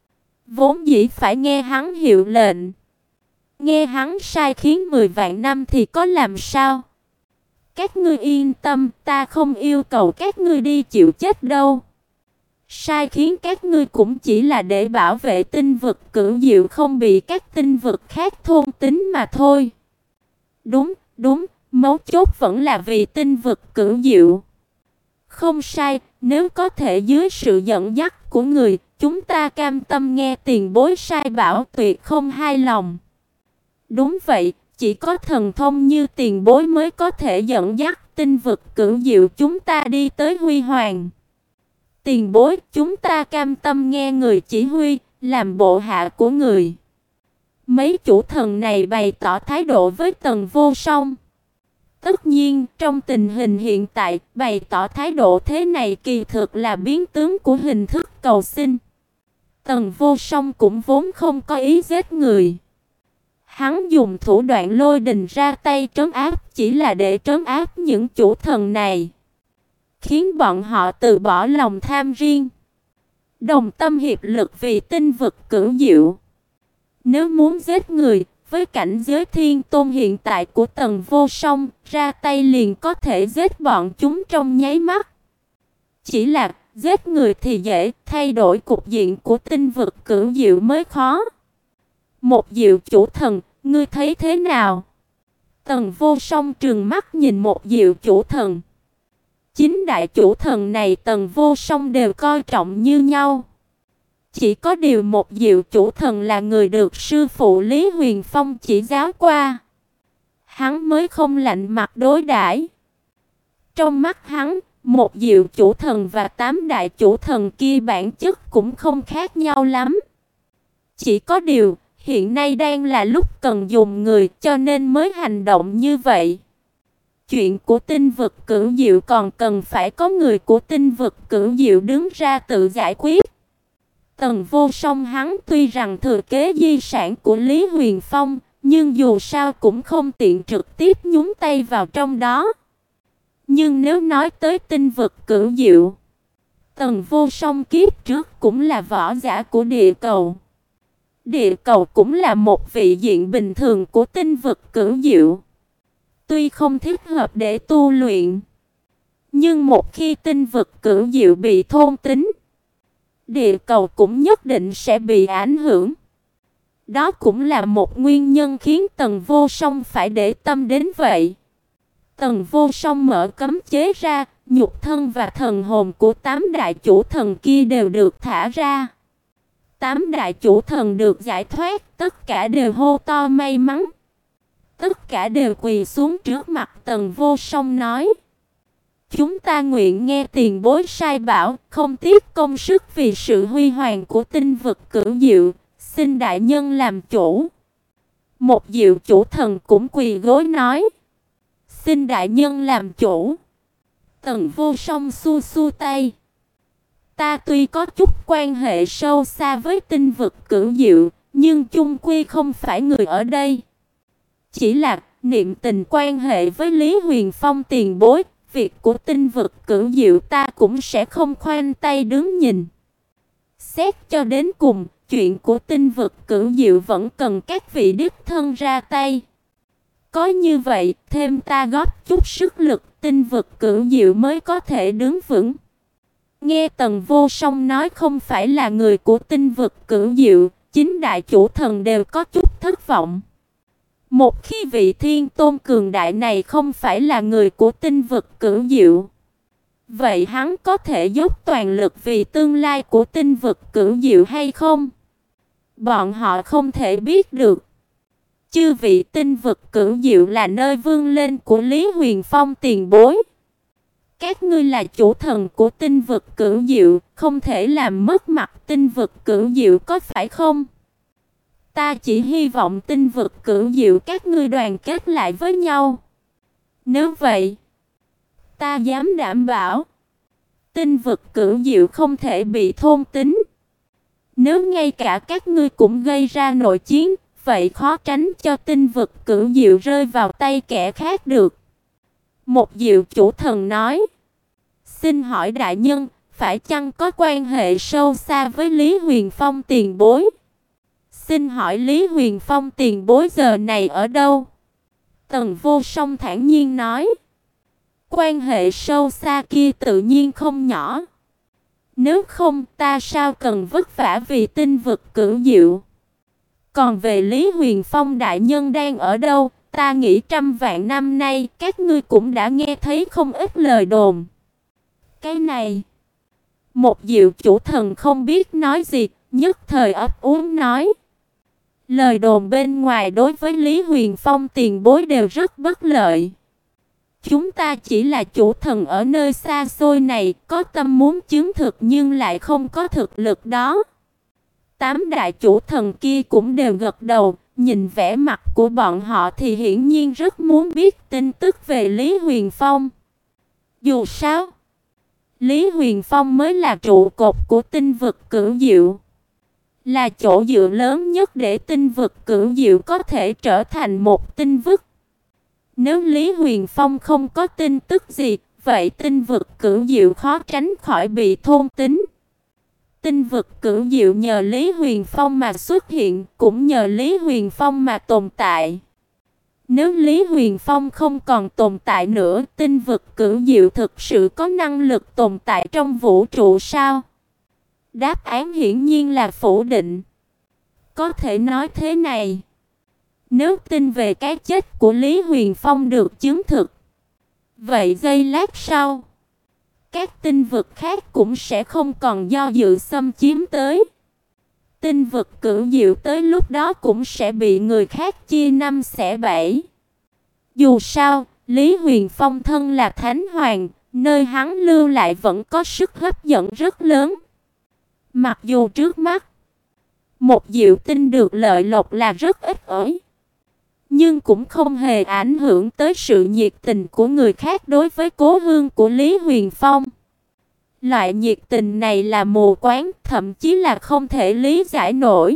vốn dĩ phải nghe hắn hiệu lệnh. Nghe hắn sai khiến mười vạn năm thì có làm sao? Các ngươi yên tâm, ta không yêu cầu các ngươi đi chịu chết đâu. Sai khiến các ngươi cũng chỉ là để bảo vệ tinh vực cửu diệu không bị các tinh vực khác thôn tính mà thôi. Đúng, đúng, mấu chốt vẫn là vì tinh vực cửu diệu. Không sai, nếu có thể dưới sự dẫn dắt của người, chúng ta cam tâm nghe tiền bối sai bảo, tuyệt không hai lòng. Đúng vậy, chỉ có thần thông như tiền bối mới có thể dẫn dắt tinh vực cửu diệu chúng ta đi tới huy hoàng. Tiền bối, chúng ta cam tâm nghe người chỉ huy, làm bộ hạ của người. Mấy chủ thần này bày tỏ thái độ với Tần Vô Song. Tất nhiên, trong tình hình hiện tại, bày tỏ thái độ thế này kỳ thực là biến tướng của hình thức cầu xin. Tần Vô Song cũng vốn không có ý giết người. Hắn dùng thủ đoạn lôi đình ra tay trấn áp chỉ là để trấn áp những chủ thần này, khiến bọn họ từ bỏ lòng tham riêng, đồng tâm hiệp lực vì tinh vực cửu diệu. Nếu muốn giết người, với cảnh giới thiên tôn hiện tại của Tần Vô Song, ra tay liền có thể giết bọn chúng trong nháy mắt. Chỉ là giết người thì dễ, thay đổi cục diện của tinh vực cửu diệu mới khó. Một diệu chủ thần, ngươi thấy thế nào? Tần Vô Song trừng mắt nhìn một diệu chủ thần. Chính đại chủ thần này Tần Vô Song đều coi trọng như nhau. Chỉ có điều một diệu chủ thần là người được sư phụ Lý Huyền Phong chỉ giáo qua, hắn mới không lạnh mặt đối đãi. Trong mắt hắn, một diệu chủ thần và tám đại chủ thần kia bản chất cũng không khác nhau lắm. Chỉ có điều, hiện nay đang là lúc cần dùng người cho nên mới hành động như vậy. Chuyện của tinh vực cửu diệu còn cần phải có người của tinh vực cửu diệu đứng ra tự giải quyết. Tần Vô Song hắn tuy rằng thừa kế di sản của Lý Huyền Phong, nhưng dù sao cũng không tiện trực tiếp nhúng tay vào trong đó. Nhưng nếu nói tới tinh vực cửu diệu, Tần Vô Song kiếp trước cũng là võ giả của địa cầu. Địa cầu cũng là một vị diện bình thường của tinh vực cửu diệu. Tuy không thích hợp để tu luyện, nhưng một khi tinh vực cửu diệu bị thôn tính, địa cầu cũng nhất định sẽ bị ảnh hưởng. Đó cũng là một nguyên nhân khiến Tần Vô Song phải để tâm đến vậy. Tần Vô Song mở cấm chế ra, nhục thân và thần hồn của tám đại chủ thần kia đều được thả ra. Tám đại chủ thần được giải thoát, tất cả đều hô to may mắn. Tất cả đều quỳ xuống trước mặt Tần Vô Song nói: chúng ta nguyện nghe tiền bối sai bảo, không tiếc công sức vì sự huy hoàng của tinh vực cửu diệu, xin đại nhân làm chủ. Một diệu chủ thần cũng quỳ gối nói: xin đại nhân làm chủ. Tần Vô Song xua xua tay: ta tuy có chút quan hệ sâu xa với tinh vực cửu diệu, nhưng chung quy không phải người ở đây. Chỉ là niệm tình quan hệ với Lý Huyền Phong tiền bối, việc của Tinh Vực Cửu Diệu ta cũng sẽ không khoanh tay đứng nhìn. Xét cho đến cùng, chuyện của Tinh Vực Cửu Diệu vẫn cần các vị đích thân ra tay. Có như vậy, thêm ta góp chút sức lực, Tinh Vực Cửu Diệu mới có thể đứng vững. Nghe Tần Vô Song nói không phải là người của Tinh Vực Cửu Diệu, chính đại chủ thần đều có chút thất vọng. Một khi vị Thiên Tôn cường đại này không phải là người của Tinh Vực Cửu Diệu, vậy hắn có thể dốc toàn lực vì tương lai của Tinh Vực Cửu Diệu hay không? Bọn họ không thể biết được. Chư vị Tinh Vực Cửu Diệu là nơi vươn lên của Lý Huyền Phong tiền bối. Các ngươi là chủ thần của Tinh Vực Cửu Diệu, không thể làm mất mặt Tinh Vực Cửu Diệu có phải không? Ta chỉ hy vọng Tinh Vực Cửu Diệu các ngươi đoàn kết lại với nhau. Nếu vậy, ta dám đảm bảo, Tinh Vực Cửu Diệu không thể bị thôn tính. Nếu ngay cả các ngươi cũng gây ra nội chiến, vậy khó tránh cho Tinh Vực Cửu Diệu rơi vào tay kẻ khác được. Một Diệu chủ thần nói: Xin hỏi đại nhân, phải chăng có quan hệ sâu xa với Lý Huyền Phong tiền bối? Xin hỏi Lý Huyền Phong tiền bối giờ này ở đâu? Tần Vô Song thản nhiên nói: Quan hệ sâu xa kia tự nhiên không nhỏ. Nếu không ta sao cần vất vả vì Tinh Vực Cửu Diệu. Còn về Lý Huyền Phong đại nhân đang ở đâu, ta nghĩ trăm vạn năm nay các ngươi cũng đã nghe thấy không ít lời đồn. Cái này, một Diệu chủ thần không biết nói gì, nhất thời ấp úng nói: Lời đồn bên ngoài đối với Lý Huyền Phong tiền bối đều rất bất lợi. Chúng ta chỉ là chủ thần ở nơi xa xôi này, có tâm muốn chứng thực nhưng lại không có thực lực đó. Tám đại chủ thần kia cũng đều gật đầu, nhìn vẻ mặt của bọn họ thì hiển nhiên rất muốn biết tin tức về Lý Huyền Phong. Dù sao, Lý Huyền Phong mới là trụ cột của Tinh Vực Cửu Diệu, là chỗ dựa lớn nhất để Tinh Vực Cửu Diệu có thể trở thành một tinh vực. Nếu Lý Huyền Phong không có tin tức gì, vậy Tinh Vực Cửu Diệu khó tránh khỏi bị thôn tính. Tinh Vực Cửu Diệu nhờ Lý Huyền Phong mà xuất hiện, cũng nhờ Lý Huyền Phong mà tồn tại. Nếu Lý Huyền Phong không còn tồn tại nữa, Tinh Vực Cửu Diệu thực sự có năng lực tồn tại trong vũ trụ sao? Đáp án hiển nhiên là phủ định. Có thể nói thế này, nếu tin về cái chết của Lý Huyền Phong được chứng thực, vậy giây lát sau, các tinh vực khác cũng sẽ không còn do dự xâm chiếm tới. Tinh vực Cửu Diệu tới lúc đó cũng sẽ bị người khác chia năm xẻ bảy. Dù sao, Lý Huyền Phong thân là Thánh Hoàng, nơi hắn lưu lại vẫn có sức hấp dẫn rất lớn. Mặc dù trước mắt, một Diệu Tinh được lợi lộc là rất ít ỏi, nhưng cũng không hề ảnh hưởng tới sự nhiệt tình của người khác đối với cố hương của Lý Huyền Phong. Loại nhiệt tình này là mù quáng, thậm chí là không thể lý giải nổi.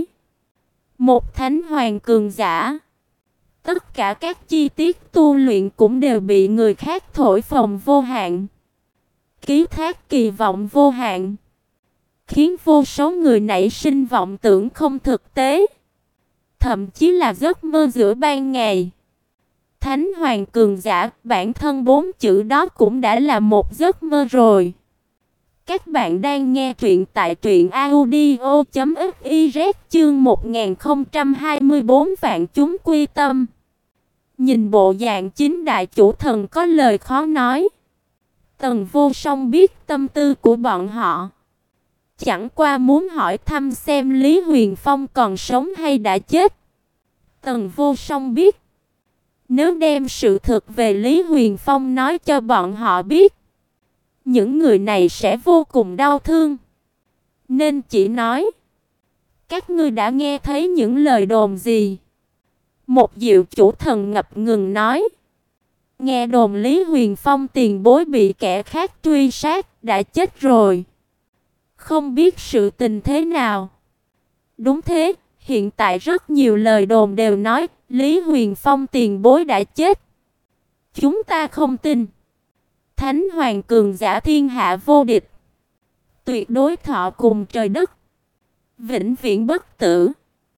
Một Thánh Hoàng cường giả, tất cả các chi tiết tu luyện cũng đều bị người khác thổi phồng vô hạn, ký thác kỳ vọng vô hạn, khiến vô số người nảy sinh vọng tưởng không thực tế, thậm chí là giấc mơ giữa ban ngày. Thánh Hoàng cường giả, bản thân bốn chữ đó cũng đã là một giấc mơ rồi. Các bạn đang nghe truyện tại truyện audio chấm fiz chương một nghìn không trăm hai mươi bốn vạn chúng quy tâm. Nhìn bộ dạng chính đại chủ thần có lời khó nói. Tần Vô Song biết tâm tư của bọn họ, chẳng qua muốn hỏi thăm xem Lý Huyền Phong còn sống hay đã chết. Tần Vô Song biết, nếu đem sự thực về Lý Huyền Phong nói cho bọn họ biết, những người này sẽ vô cùng đau thương. Nên chỉ nói: Các ngươi đã nghe thấy những lời đồn gì? Một Diệu chủ thần ngập ngừng nói: Nghe đồn Lý Huyền Phong tiền bối bị kẻ khác truy sát, đã chết rồi. Không biết sự tình thế nào. Đúng thế, hiện tại rất nhiều lời đồn đều nói Lý Huyền Phong tiền bối đã chết. Chúng ta không tin. Thánh hoàng cường giả thiên hạ vô địch, tuyệt đối thọ cùng trời đất, vĩnh viễn bất tử.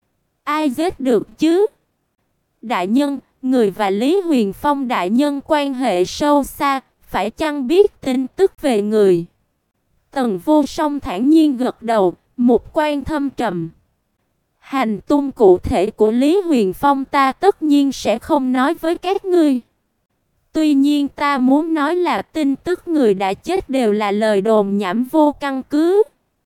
Ai giết được chứ? Đại nhân, người và Lý Huyền Phong đại nhân quan hệ sâu xa, phải chăng biết tin tức về người? Tần Vô Song thản nhiên gật đầu, một quan thâm trầm. Hành tung cụ thể của Lý Huyền Phong ta tất nhiên sẽ không nói với các ngươi. Tuy nhiên ta muốn nói là tin tức người đã chết đều là lời đồn nhảm vô căn cứ.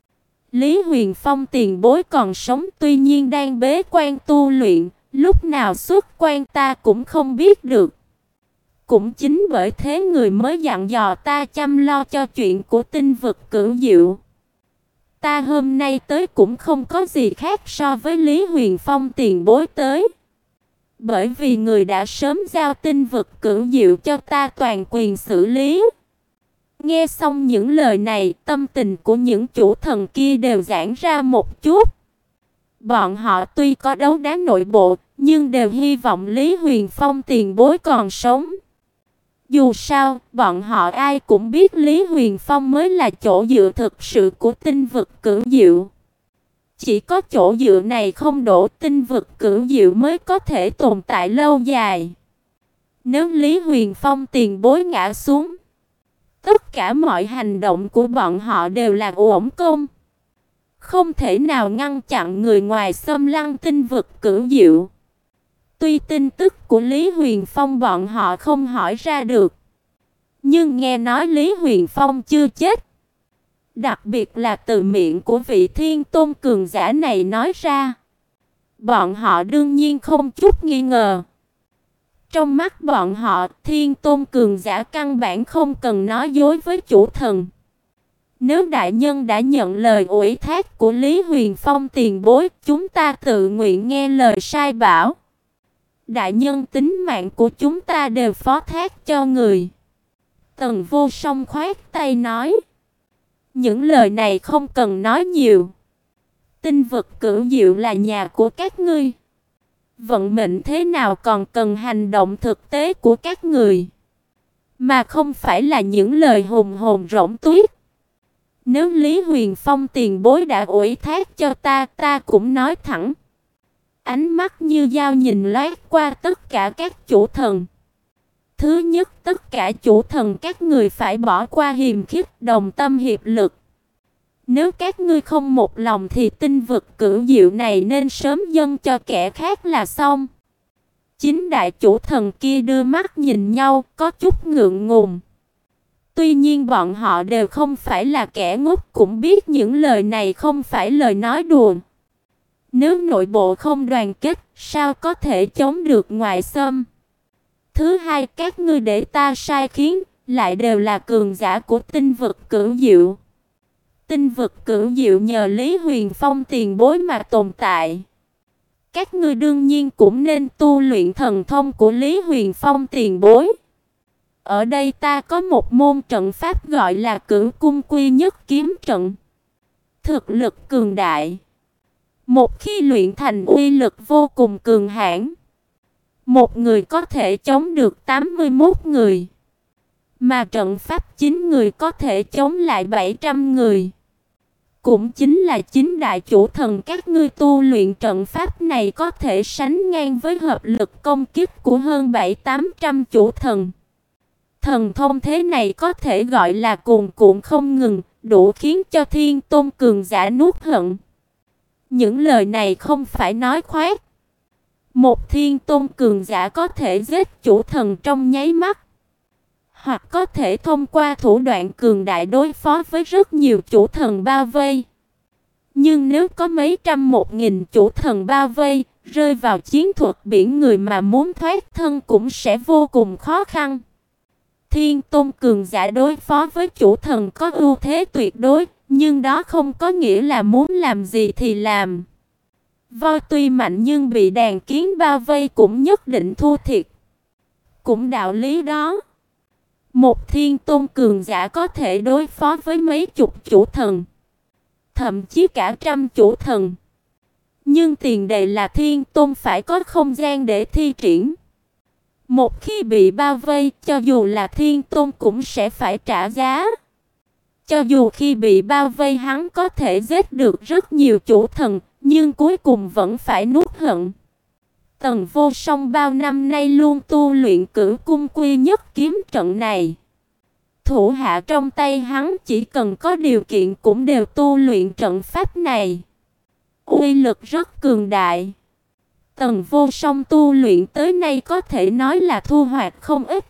Lý Huyền Phong tiền bối còn sống, tuy nhiên đang bế quan tu luyện, lúc nào xuất quan ta cũng không biết được. Cũng chính bởi thế người mới dặn dò ta chăm lo cho chuyện của tinh vực cửu diệu. Ta hôm nay tới cũng không có gì khác so với Lý Huyền Phong tiền bối tới. Bởi vì người đã sớm giao tinh vực cửu diệu cho ta toàn quyền xử lý. Nghe xong những lời này, tâm tình của những chủ thần kia đều giãn ra một chút. Bọn họ tuy có đấu đá nội bộ, nhưng đều hy vọng Lý Huyền Phong tiền bối còn sống. Dù sao, bọn họ ai cũng biết Lý Huyền Phong mới là chỗ dựa thực sự của tinh vực cửu diệu. Chỉ có chỗ dựa này không đổ, tinh vực cửu diệu mới có thể tồn tại lâu dài. Nếu Lý Huyền Phong tiền bối ngã xuống, tất cả mọi hành động của bọn họ đều là uổng công. Không thể nào ngăn chặn người ngoài xâm lăng tinh vực cửu diệu. Tuy tin tức của Lý Huyền Phong bọn họ không hỏi ra được, nhưng nghe nói Lý Huyền Phong chưa chết. Đặc biệt là từ miệng của vị thiên tôn cường giả này nói ra, bọn họ đương nhiên không chút nghi ngờ. Trong mắt bọn họ, thiên tôn cường giả căn bản không cần nói dối với chủ thần. Nếu đại nhân đã nhận lời ủy thác của Lý Huyền Phong tiền bối, chúng ta tự nguyện nghe lời sai bảo. Đại nhân, tính mạng của chúng ta đều phó thác cho người. Tần Vô Song khoát tay nói. Những lời này không cần nói nhiều. Tinh vực cửu diệu là nhà của các ngươi. Vận mệnh thế nào còn cần hành động thực tế của các người, mà không phải là những lời hùng hồn rỗng tuếch. Nếu Lý Huyền Phong tiền bối đã ủy thác cho ta, ta cũng nói thẳng. Ánh mắt như dao nhìn lướt qua tất cả các chủ thần. Thứ nhất, tất cả chủ thần các người phải bỏ qua hiềm khích, đồng tâm hiệp lực. Nếu các ngươi không một lòng thì tinh vực cửu diệu này nên sớm dâng cho kẻ khác là xong. Chính đại chủ thần kia đưa mắt nhìn nhau, có chút ngượng ngùng. Tuy nhiên bọn họ đều không phải là kẻ ngốc, cũng biết những lời này không phải lời nói đùa. Nếu nội bộ không đoàn kết, sao có thể chống được ngoại xâm? Thứ hai, các ngươi để ta sai khiến, lại đều là cường giả của tinh vực cửu diệu. Tinh vực cửu diệu nhờ Lý Huyền Phong tiền bối mà tồn tại. Các ngươi đương nhiên cũng nên tu luyện thần thông của Lý Huyền Phong tiền bối. Ở đây ta có một môn trận pháp gọi là Cửu Cung Quy Nhất Kiếm Trận. Thực lực cường đại. Một khi luyện thành uy lực vô cùng cường hãn. Một người có thể chống được tám mươi mốt người. Mà trận pháp chín người có thể chống lại bảy trăm người. Cũng chính là chính đại chủ thần các ngươi tu luyện trận pháp này có thể sánh ngang với hợp lực công kích của hơn bảy tám trăm chủ thần. Thần thông thế này có thể gọi là cuồn cuộn không ngừng, đủ khiến cho thiên tôn cường giả nuốt hận. Những lời này không phải nói khoác. Một thiên tôn cường giả có thể giết chủ thần trong nháy mắt, hoặc có thể thông qua thủ đoạn cường đại đối phó với rất nhiều chủ thần bao vây. Nhưng nếu có mấy trăm một nghìn chủ thần bao vây, rơi vào chiến thuật biển người mà muốn thoát thân cũng sẽ vô cùng khó khăn. Thiên tôn cường giả đối phó với chủ thần có ưu thế tuyệt đối, nhưng đó không có nghĩa là muốn làm gì thì làm. Voi tuy mạnh nhưng bị đàn kiến bao vây cũng nhất định thua thiệt. Cũng đạo lý đó. Một thiên tôn cường giả có thể đối phó với mấy chục chủ thần, thậm chí cả trăm chủ thần. Nhưng tiền đề là thiên tôn phải có không gian để thi triển. Một khi bị bao vây, cho dù là Thiên Tôn cũng sẽ phải trả giá. Cho dù khi bị bao vây hắn có thể giết được rất nhiều chủ thần, nhưng cuối cùng vẫn phải nuốt hận. Tần Vô Song bao năm nay luôn tu luyện Cửu Cung Quy Nhất kiếm trận này. Thủ hạ trong tay hắn chỉ cần có điều kiện cũng đều tu luyện trận pháp này. Uy lực rất cường đại. Tần Vô Song tu luyện tới nay có thể nói là thu hoạch không ít.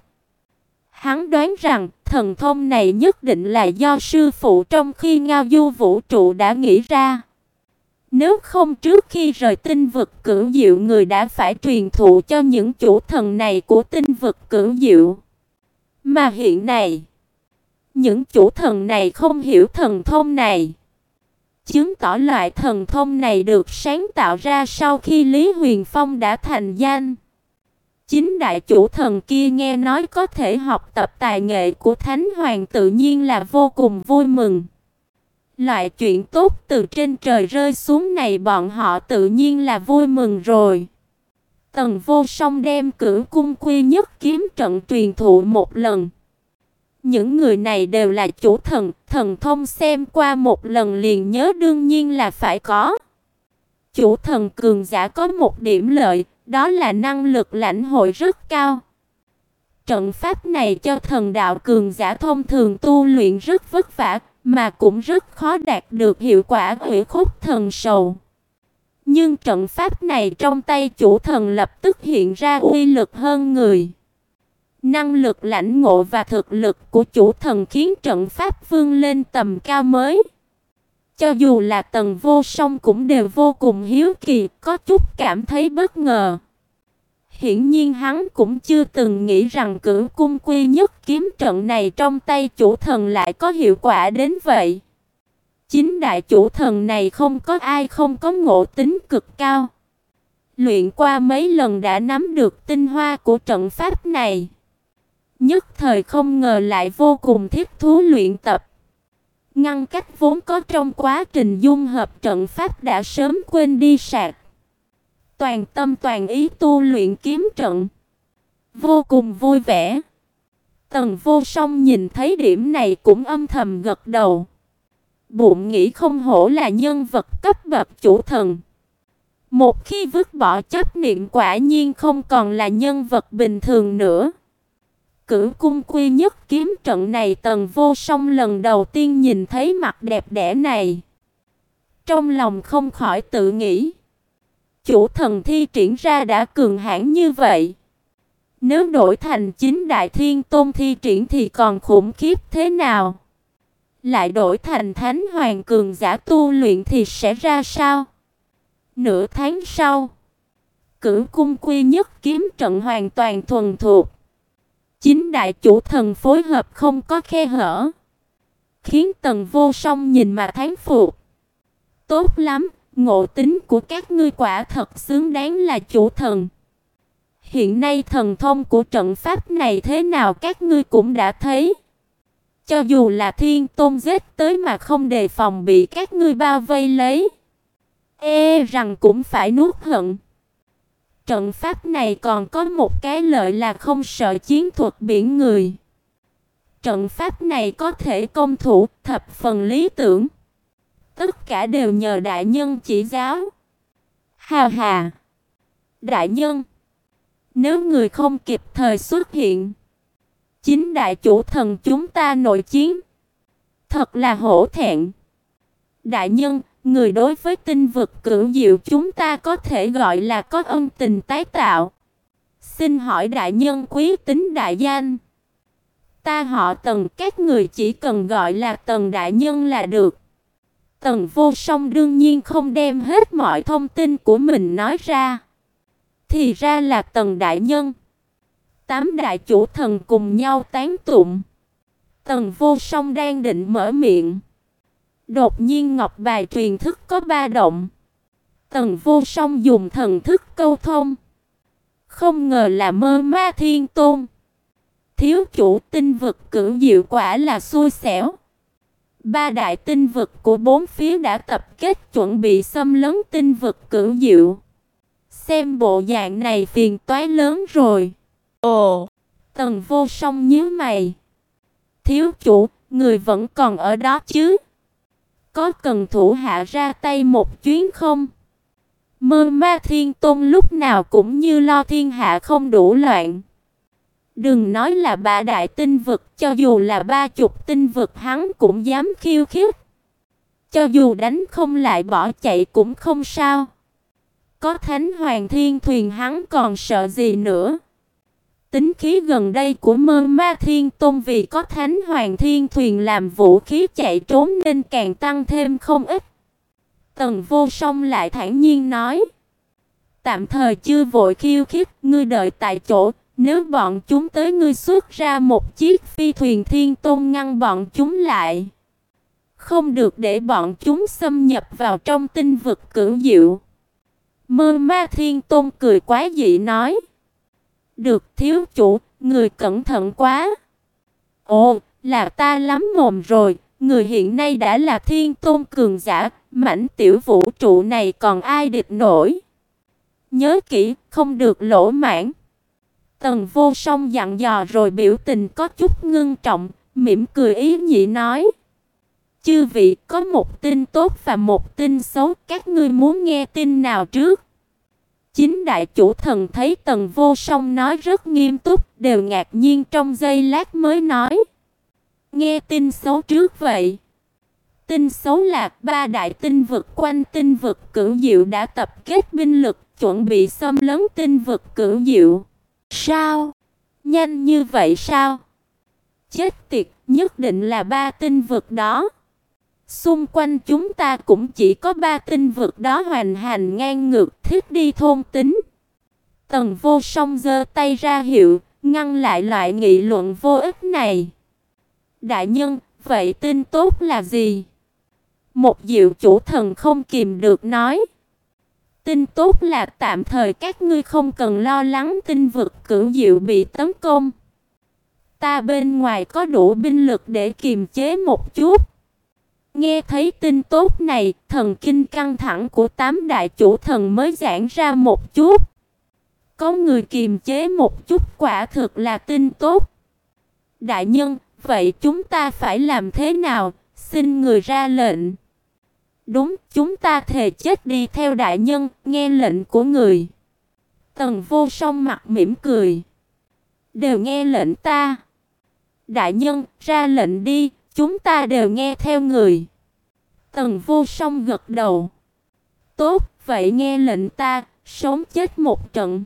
Hắn đoán rằng thần thông này nhất định là do sư phụ trong khi ngao du vũ trụ đã nghĩ ra. Nếu không trước khi rời tinh vực Cửu Diệu người đã phải truyền thụ cho những chủ thần này của tinh vực Cửu Diệu. Mà hiện nay, những chủ thần này không hiểu thần thông này. Chứng tỏ loại thần thông này được sáng tạo ra sau khi Lý Huyền Phong đã thành danh. Chính đại chủ thần kia nghe nói có thể học tập tài nghệ của Thánh Hoàng tự nhiên là vô cùng vui mừng. Loại chuyện tốt từ trên trời rơi xuống này bọn họ tự nhiên là vui mừng rồi. Tần Vô Song đem Cửu Cung Quy Nhất kiếm trận truyền thụ một lần. Những người này đều là chủ thần, thần thông xem qua một lần liền nhớ đương nhiên là phải có. Chủ thần cường giả có một điểm lợi, đó là năng lực lãnh hội rất cao. Trận pháp này cho thần đạo cường giả thông thường tu luyện rất vất vả, mà cũng rất khó đạt được hiệu quả Hủy Khúc Thần Sầu. Nhưng trận pháp này trong tay chủ thần lập tức hiện ra uy lực hơn người. Năng lực lãnh ngộ và thực lực của chủ thần khiến trận pháp vươn lên tầm cao mới. Cho dù là Tần Vô Song cũng đều vô cùng hiếu kỳ, có chút cảm thấy bất ngờ. Hiển nhiên hắn cũng chưa từng nghĩ rằng Cửu Cung Quy Nhất kiếm trận này trong tay chủ thần lại có hiệu quả đến vậy. Chính đại chủ thần này không có ai không có ngộ tính cực cao. Luyện qua mấy lần đã nắm được tinh hoa của trận pháp này. Nhất thời không ngờ lại vô cùng thích thú luyện tập. Ngăn cách vốn có trong quá trình dung hợp trận pháp đã sớm quên đi sạch. Toàn tâm toàn ý tu luyện kiếm trận. Vô cùng vui vẻ. Tần Vô Song nhìn thấy điểm này cũng âm thầm gật đầu. Bụng nghĩ không hổ là nhân vật cấp bậc chủ thần. Một khi vứt bỏ chấp niệm quả nhiên không còn là nhân vật bình thường nữa. Cửu Cung Quy Nhất kiếm trận này Tần Vô Song lần đầu tiên nhìn thấy mặt đẹp đẽ này. Trong lòng không khỏi tự nghĩ. Chủ thần thi triển ra đã cường hãn như vậy. Nếu đổi thành chính đại thiên tôn thi triển thì còn khủng khiếp thế nào? Lại đổi thành thánh hoàng cường giả tu luyện thì sẽ ra sao? Nửa tháng sau, Cửu Cung Quy Nhất kiếm trận hoàn toàn thuần thục. Chính đại chủ thần phối hợp không có khe hở, khiến Tần Vô Song nhìn mà thán phục. Tốt lắm, ngộ tính của các ngươi quả thật xứng đáng là chủ thần. Hiện nay thần thông của trận pháp này thế nào các ngươi cũng đã thấy. Cho dù là thiên tôn giết tới mà không đề phòng bị các ngươi bao vây lấy, e rằng cũng phải nuốt hận. Trận pháp này còn có một cái lợi là không sợ chiến thuật biển người. Trận pháp này có thể công thủ thập phần lý tưởng. Tất cả đều nhờ đại nhân chỉ giáo. Hà hà. Đại nhân, nếu người không kịp thời xuất hiện, chính đại chủ thần chúng ta nội chiến, thật là hổ thẹn. Đại nhân, người đối với tinh vực Cửu Diệu chúng ta có thể gọi là có ân tình tái tạo. Xin hỏi đại nhân quý tính đại danh? Ta họ Tần, các người chỉ cần gọi là Tần đại nhân là được. Tần Vô Song đương nhiên không đem hết mọi thông tin của mình nói ra. Thì ra là Tần đại nhân. Tám đại chủ thần cùng nhau tán tụng. Tần Vô Song đang định mở miệng, đột nhiên ngọc bài truyền thức có ba động. Tần Vô Song dùng thần thức câu thông. Không ngờ là Mơ Ma Thiên Tôn. Thiếu chủ, tinh vực Cửu Diệu quả là xui xẻo. Ba đại tinh vực của bốn phía đã tập kết chuẩn bị xâm lấn tinh vực Cửu Diệu. Xem bộ dạng này phiền toái lớn rồi. Ồ, Tần Vô Song nhíu mày. Thiếu chủ, người vẫn còn ở đó chứ? Có cần thủ hạ ra tay một chuyến không? Mơ Ma Thiên Tôn lúc nào cũng như lo thiên hạ không đủ loạn. Đừng nói là ba đại tinh vực, cho dù là ba chục tinh vực hắn cũng dám khiêu khích. Cho dù đánh không lại bỏ chạy cũng không sao. Có Thánh Hoàng Thiên Thuyền hắn còn sợ gì nữa? Tính khí gần đây của Mơ Ma Thiên Tôn vì có Thánh Hoàng Thiên Thuyền làm vũ khí chạy trốn nên càng tăng thêm không ít. Tần Vô Song lại thản nhiên nói: tạm thời chưa vội khiêu khích, ngươi đợi tại chỗ, nếu bọn chúng tới ngươi xuất ra một chiếc phi thuyền Thiên Tôn ngăn bọn chúng lại. Không được để bọn chúng xâm nhập vào trong tinh vực cửu diệu. Mơ Ma Thiên Tôn cười quá dị nói: được thiếu chủ, người cẩn thận quá. Ồ, là ta lắm mồm rồi, người hiện nay đã là Thiên Tôn cường giả, mảnh tiểu vũ trụ này còn ai địch nổi. Nhớ kỹ, không được lỗ mãng. Tần Vô Song dặn dò rồi biểu tình có chút ngưng trọng, mỉm cười ý nhị nói: chư vị, có một tin tốt và một tin xấu, các ngươi muốn nghe tin nào trước? Chính đại chủ thần thấy Tần Vô Song nói rất nghiêm túc, đều ngạc nhiên trong giây lát mới nói: nghe tin xấu trước vậy. Tin xấu là ba đại tinh vực quanh tinh vực cửu diệu đã tập kết binh lực, chuẩn bị xâm lấn tinh vực cửu diệu. Sao? Nhanh như vậy sao? Chết tiệt, nhất định là ba tinh vực đó. Xung quanh chúng ta cũng chỉ có ba tinh vực đó hoành hành ngang ngược, thiết đi thôn tính. Tần Vô Song giơ tay ra hiệu, ngăn lại loại nghị luận vô ích này. Đại nhân, vậy tin tốt là gì? Một diệu chủ thần không kìm được nói. Tin tốt là tạm thời các ngươi không cần lo lắng tinh vực cửu diệu bị tấn công. Ta bên ngoài có đủ binh lực để kiềm chế một chút. Nghe thấy tin tốt này, thần kinh căng thẳng của tám đại chủ thần mới giãn ra một chút. Có người kiềm chế một chút quả thực là tin tốt. Đại nhân, vậy chúng ta phải làm thế nào? Xin người ra lệnh. Đúng, chúng ta thề chết đi theo đại nhân, nghe lệnh của người. Tần Vô Song mặt mỉm cười. Đều nghe lệnh ta. Đại nhân, ra lệnh đi, chúng ta đều nghe theo người. Tần Vô Song gật đầu. Tốt, vậy nghe lệnh ta, sống chết một trận.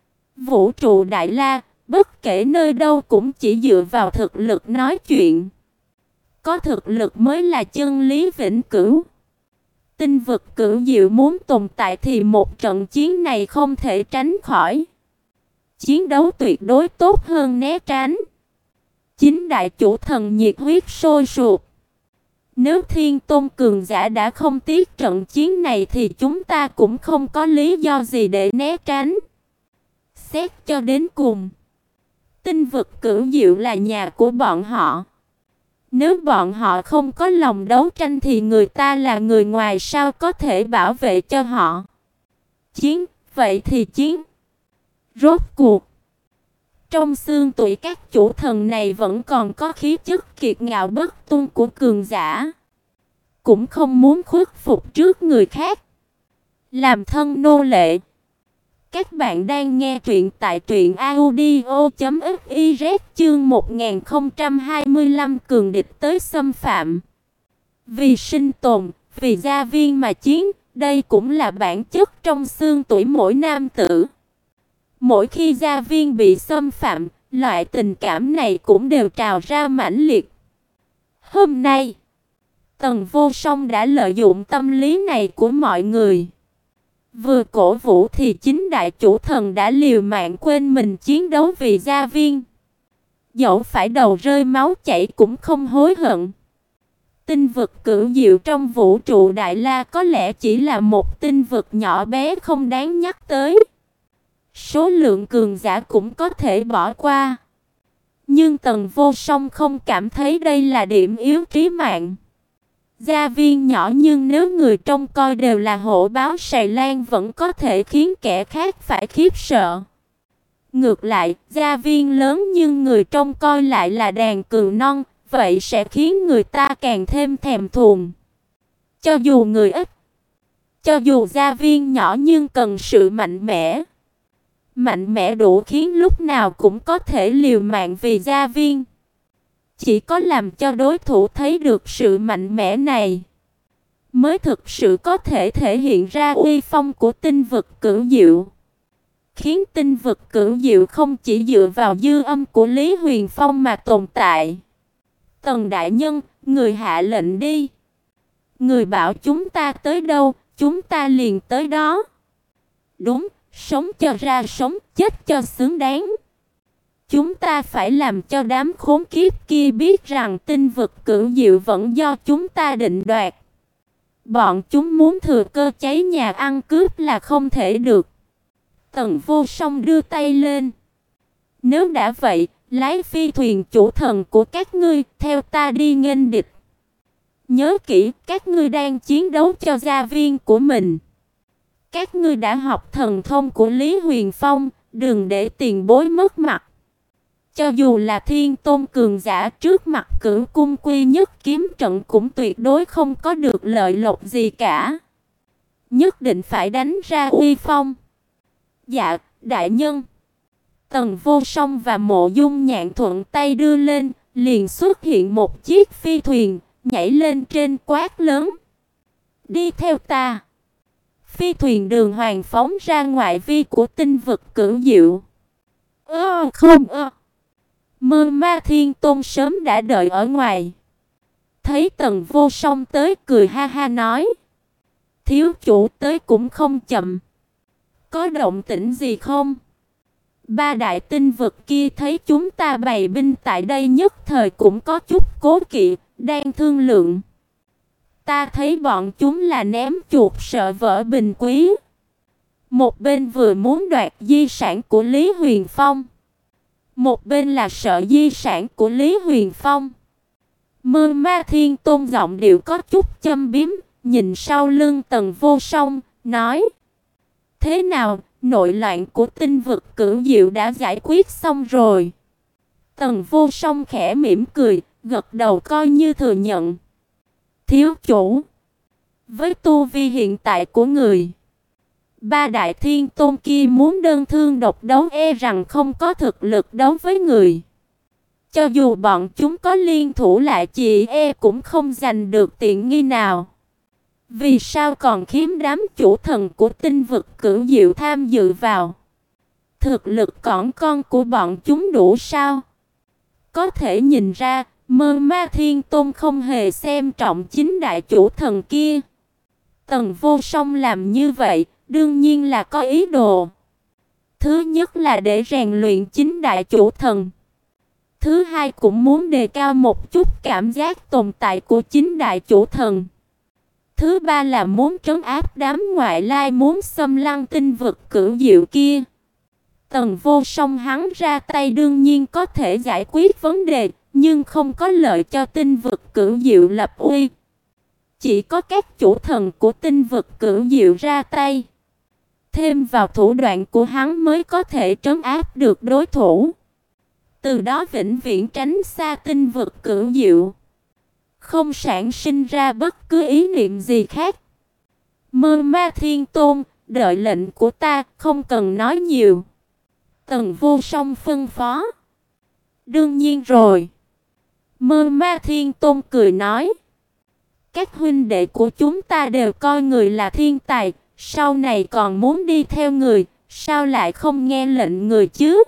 Vũ trụ đại la, bất kể nơi đâu cũng chỉ dựa vào thực lực nói chuyện. Có thực lực mới là chân lý vĩnh cửu. Tinh vực cửu diệu muốn tồn tại thì một trận chiến này không thể tránh khỏi. Chiến đấu tuyệt đối tốt hơn né tránh. Chính đại chủ thần nhiệt huyết sôi sục. Nếu Thiên Tôn cường giả đã không tiếc trận chiến này thì chúng ta cũng không có lý do gì để né tránh. Xét cho đến cùng, tinh vực cửu diệu là nhà của bọn họ. Nếu bọn họ không có lòng đấu tranh thì người ta là người ngoài sao có thể bảo vệ cho họ. Chiến, vậy thì chiến. Rốt cuộc, trong xương tủy các chủ thần này vẫn còn có khí chất kiệt ngạo bất tuân của cường giả. Cũng không muốn khuất phục trước người khác, làm thân nô lệ. Các bạn đang nghe truyện tại truyện audio chấm fiz chương một nghìn không trăm hai mươi lăm cường địch tới xâm phạm. Vì sinh tồn, vì gia viên mà chiến, đây cũng là bản chất trong xương tủy mỗi nam tử. Mỗi khi gia viên bị xâm phạm, loại tình cảm này cũng đều trào ra mãnh liệt. Hôm nay, Tần Vô Song đã lợi dụng tâm lý này của mọi người. Vừa cổ vũ thì chính đại chủ thần đã liều mạng quên mình chiến đấu vì gia viên. Dẫu phải đầu rơi máu chảy cũng không hối hận. Tinh vực cửu diệu trong vũ trụ đại la có lẽ chỉ là một tinh vực nhỏ bé không đáng nhắc tới. Số lượng cường giả cũng có thể bỏ qua. Nhưng Tần Vô Song không cảm thấy đây là điểm yếu trí mạng. Gia viên nhỏ nhưng nếu người trông coi đều là hổ báo Sài Lan vẫn có thể khiến kẻ khác phải khiếp sợ. Ngược lại, gia viên lớn nhưng người trông coi lại là đàn cừu non, vậy sẽ khiến người ta càng thêm thèm thuồng. Cho dù người ít, cho dù gia viên nhỏ nhưng cần sự mạnh mẽ. Mạnh mẽ đủ khiến lúc nào cũng có thể liều mạng vì gia viên. Chỉ có làm cho đối thủ thấy được sự mạnh mẽ này, mới thực sự có thể thể hiện ra uy phong của tinh vực cửu diệu. Khiến tinh vực cửu diệu không chỉ dựa vào dư âm của Lý Huyền Phong mà tồn tại. Tần đại nhân, người hạ lệnh đi. Người bảo chúng ta tới đâu, chúng ta liền tới đó. Đúng, sống cho ra sống, chết cho xứng đáng. Chúng ta phải làm cho đám khốn kiếp kia biết rằng tinh vực cửu diệu vẫn do chúng ta định đoạt. Bọn chúng muốn thừa cơ cháy nhà ăn cướp là không thể được. Tần Vô Song đưa tay lên. Nếu đã vậy, lái phi thuyền chủ thần của các ngươi, theo ta đi nghênh địch. Nhớ kỹ, các ngươi đang chiến đấu cho gia viên của mình. Các ngươi đã học thần thông của Lý Huyền Phong, đừng để tiền bối mất mặt. Cho dù là thiên tôn cường giả trước mặt Cửu Cung quy nhất kiếm trận cũng tuyệt đối không có được lợi lộc gì cả. Nhất định phải đánh ra uy phong. Dạ, đại nhân. Tần Vô Song và Mộ Dung Nhạn thuận tay đưa lên, liền xuất hiện một chiếc phi thuyền, nhảy lên trên quát lớn. Đi theo ta. Phi thuyền đường hoàng phóng ra ngoại vi của tinh vực cửu diệu. Ơ không ơ. Mơ Ma Thiên Tôn sớm đã đợi ở ngoài. Thấy Tần Vô Song tới cười ha ha nói. Thiếu chủ tới cũng không chậm. Có động tĩnh gì không? Ba đại tinh vực kia thấy chúng ta bày binh tại đây nhất thời cũng có chút cố kỵ, đang thương lượng. Ta thấy bọn chúng là ném chuột sợ vỡ bình quý. Một bên vừa muốn đoạt di sản của Lý Huyền Phong, một bên là sợ di sản của Lý Huyền Phong. Mơ Ma Thiên Tôn giọng điệu có chút châm biếm, nhìn sau lưng Tần Vô Song, nói. Thế nào, nội loạn của tinh vực cửu diệu đã giải quyết xong rồi? Tần Vô Song khẽ mỉm cười, gật đầu coi như thừa nhận. Thiếu chủ, với tu vi hiện tại của người, ba đại thiên tôn kia muốn đơn thương độc đấu e rằng không có thực lực đấu với người. Cho dù bọn chúng có liên thủ lại chỉ e cũng không giành được tiện nghi nào. Vì sao còn khiếm đám chủ thần của tinh vực cửu diệu tham dự vào? Thực lực cỏn con của bọn chúng đủ sao? Có thể nhìn ra, Mơ Ma Thiên Tôn không hề xem trọng chính đại chủ thần kia. Tần Vô Song làm như vậy, đương nhiên là có ý đồ. Thứ nhất là để rèn luyện chính đại chủ thần. Thứ hai cũng muốn đề cao một chút cảm giác tồn tại của chính đại chủ thần. Thứ ba là muốn trấn áp đám ngoại lai muốn xâm lăng tinh vực cửu diệu kia. Tần Vô Song hắn ra tay đương nhiên có thể giải quyết vấn đề, nhưng không có lợi cho tinh vực cửu diệu lập uy. Chỉ có các chủ thần của tinh vực cửu diệu ra tay, thêm vào thủ đoạn của hắn mới có thể trấn áp được đối thủ. Từ đó vĩnh viễn tránh xa tinh vực cửu diệu, không sản sinh ra bất cứ ý niệm gì khác. Mơ Ma Thiên Tôn, đợi lệnh của ta, không cần nói nhiều. Tần Vô Song phân phó. Đương nhiên rồi. Mơ Ma Thiên Tôn cười nói. Các huynh đệ của chúng ta đều coi người là thiên tài, sau này còn muốn đi theo người, sao lại không nghe lệnh người chứ?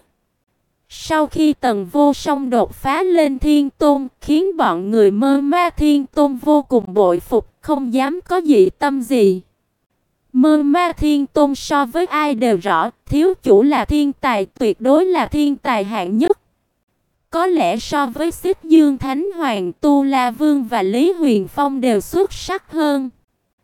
Sau khi Tần Vô Song đột phá lên Thiên Tôn, khiến bọn người Mơ Ma Thiên Tôn vô cùng bội phục, không dám có dị tâm gì. Mơ Ma Thiên Tôn so với ai đều rõ, thiếu chủ là thiên tài, tuyệt đối là thiên tài hạng nhất. Có lẽ so với Xích Dương Thánh Hoàng, Tu La Vương và Lý Huyền Phong đều xuất sắc hơn.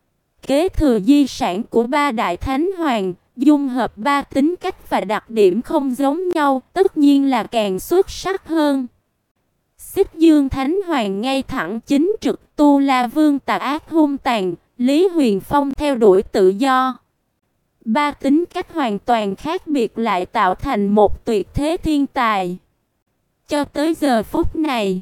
Kế thừa di sản của ba đại thánh hoàng, dung hợp ba tính cách và đặc điểm không giống nhau, tất nhiên là càng xuất sắc hơn. Xích Dương Thánh Hoàng ngay thẳng chính trực, Tu La Vương tà ác hung tàn, Lý Huyền Phong theo đuổi tự do. Ba tính cách hoàn toàn khác biệt lại tạo thành một tuyệt thế thiên tài. Cho tới giờ phút này,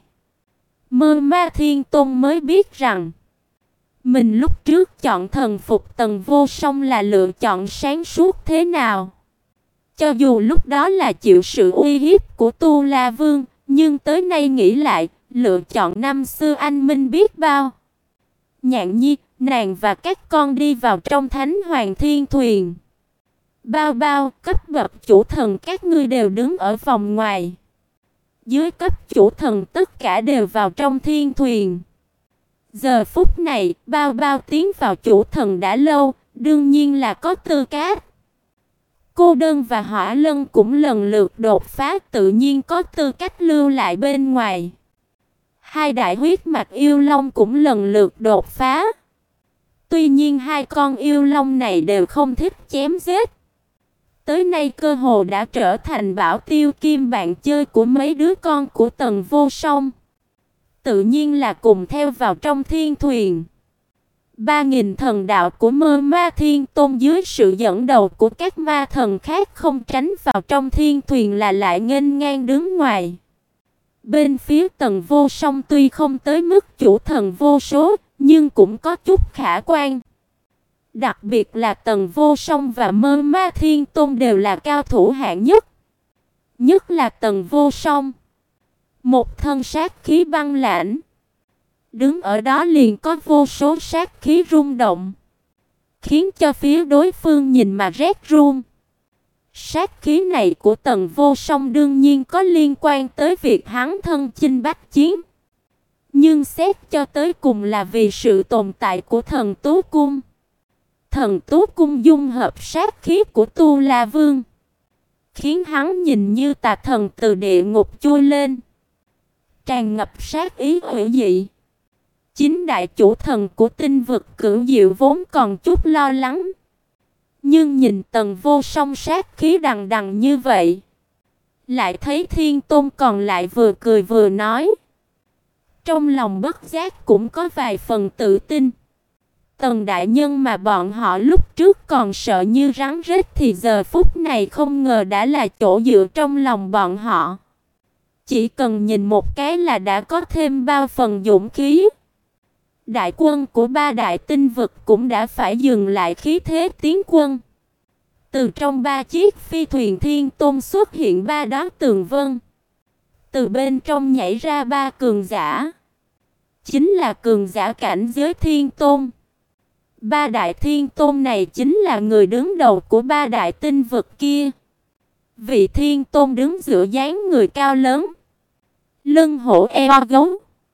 Mơ Ma Thiên Tôn mới biết rằng mình lúc trước chọn thần phục Tần Vô Song là lựa chọn sáng suốt thế nào. Cho dù lúc đó là chịu sự uy hiếp của Tu La Vương, nhưng tới nay nghĩ lại, lựa chọn năm xưa anh minh biết bao. Nhạn Nhi, nàng và các con đi vào trong Thánh Hoàng Thiên Thuyền. Bao Bao, cấp bậc chủ thần các ngươi đều đứng ở vòng ngoài. Dưới cấp chủ thần tất cả đều vào trong thiên thuyền. Giờ phút này, Bao Bao tiến vào chủ thần đã lâu, đương nhiên là có tư cách. Cô Đơn và Hỏa Lân cũng lần lượt đột phá, tự nhiên có tư cách lưu lại bên ngoài. Hai đại huyết mạch yêu long cũng lần lượt đột phá. Tuy nhiên hai con yêu long này đều không thích chém giết. Tới nay cơ hồ đã trở thành bảo tiêu kim bạn chơi của mấy đứa con của Tần Vô Song. Tự nhiên là cùng theo vào trong thiên thuyền. Ba nghìn thần đạo của Mơ Ma Thiên Tôn dưới sự dẫn đầu của các ma thần khác không tránh vào trong thiên thuyền là lại nghênh ngang đứng ngoài. Bên phía Tần Vô Song tuy không tới mức chủ thần vô số, nhưng cũng có chút khả quan. Đặc biệt là Tần Vô Song và Mơ Ma Thiên Tôn đều là cao thủ hạng nhất. Nhất là Tần Vô Song, một thân sát khí băng lãnh, đứng ở đó liền có vô số sát khí rung động, khiến cho phía đối phương nhìn mà rét run. Sát khí này của Tần Vô Song đương nhiên có liên quan tới việc hắn thân chinh bách chiến, nhưng xét cho tới cùng là vì sự tồn tại của Thần Tú Cung. Thần Tú Cung dung hợp sát khí của Tu La Vương, khiến hắn nhìn như tà thần từ địa ngục chui lên, tràn ngập sát ý hủy dị. Chính đại chủ thần của tinh vực Cửu Diệu vốn còn chút lo lắng, nhưng nhìn Tần Vô Song sát khí đằng đằng như vậy, lại thấy Thiên Tôn còn lại vừa cười vừa nói, trong lòng bất giác cũng có vài phần tự tin. Tần đại nhân mà bọn họ lúc trước còn sợ như rắn rết thì giờ phút này không ngờ đã là chỗ dựa trong lòng bọn họ. Chỉ cần nhìn một cái là đã có thêm bao phần dũng khí. Đại quân của ba đại tinh vực cũng đã phải dừng lại khí thế tiến quân. Từ trong ba chiếc phi thuyền Thiên Tôn xuất hiện ba đóa tường vân. Từ bên trong nhảy ra ba cường giả. Chính là cường giả cảnh giới Thiên Tôn. Ba đại Thiên Tôn này chính là người đứng đầu của ba đại tinh vực kia. Vị Thiên Tôn đứng giữa dáng người cao lớn, lưng hổ eo gấu,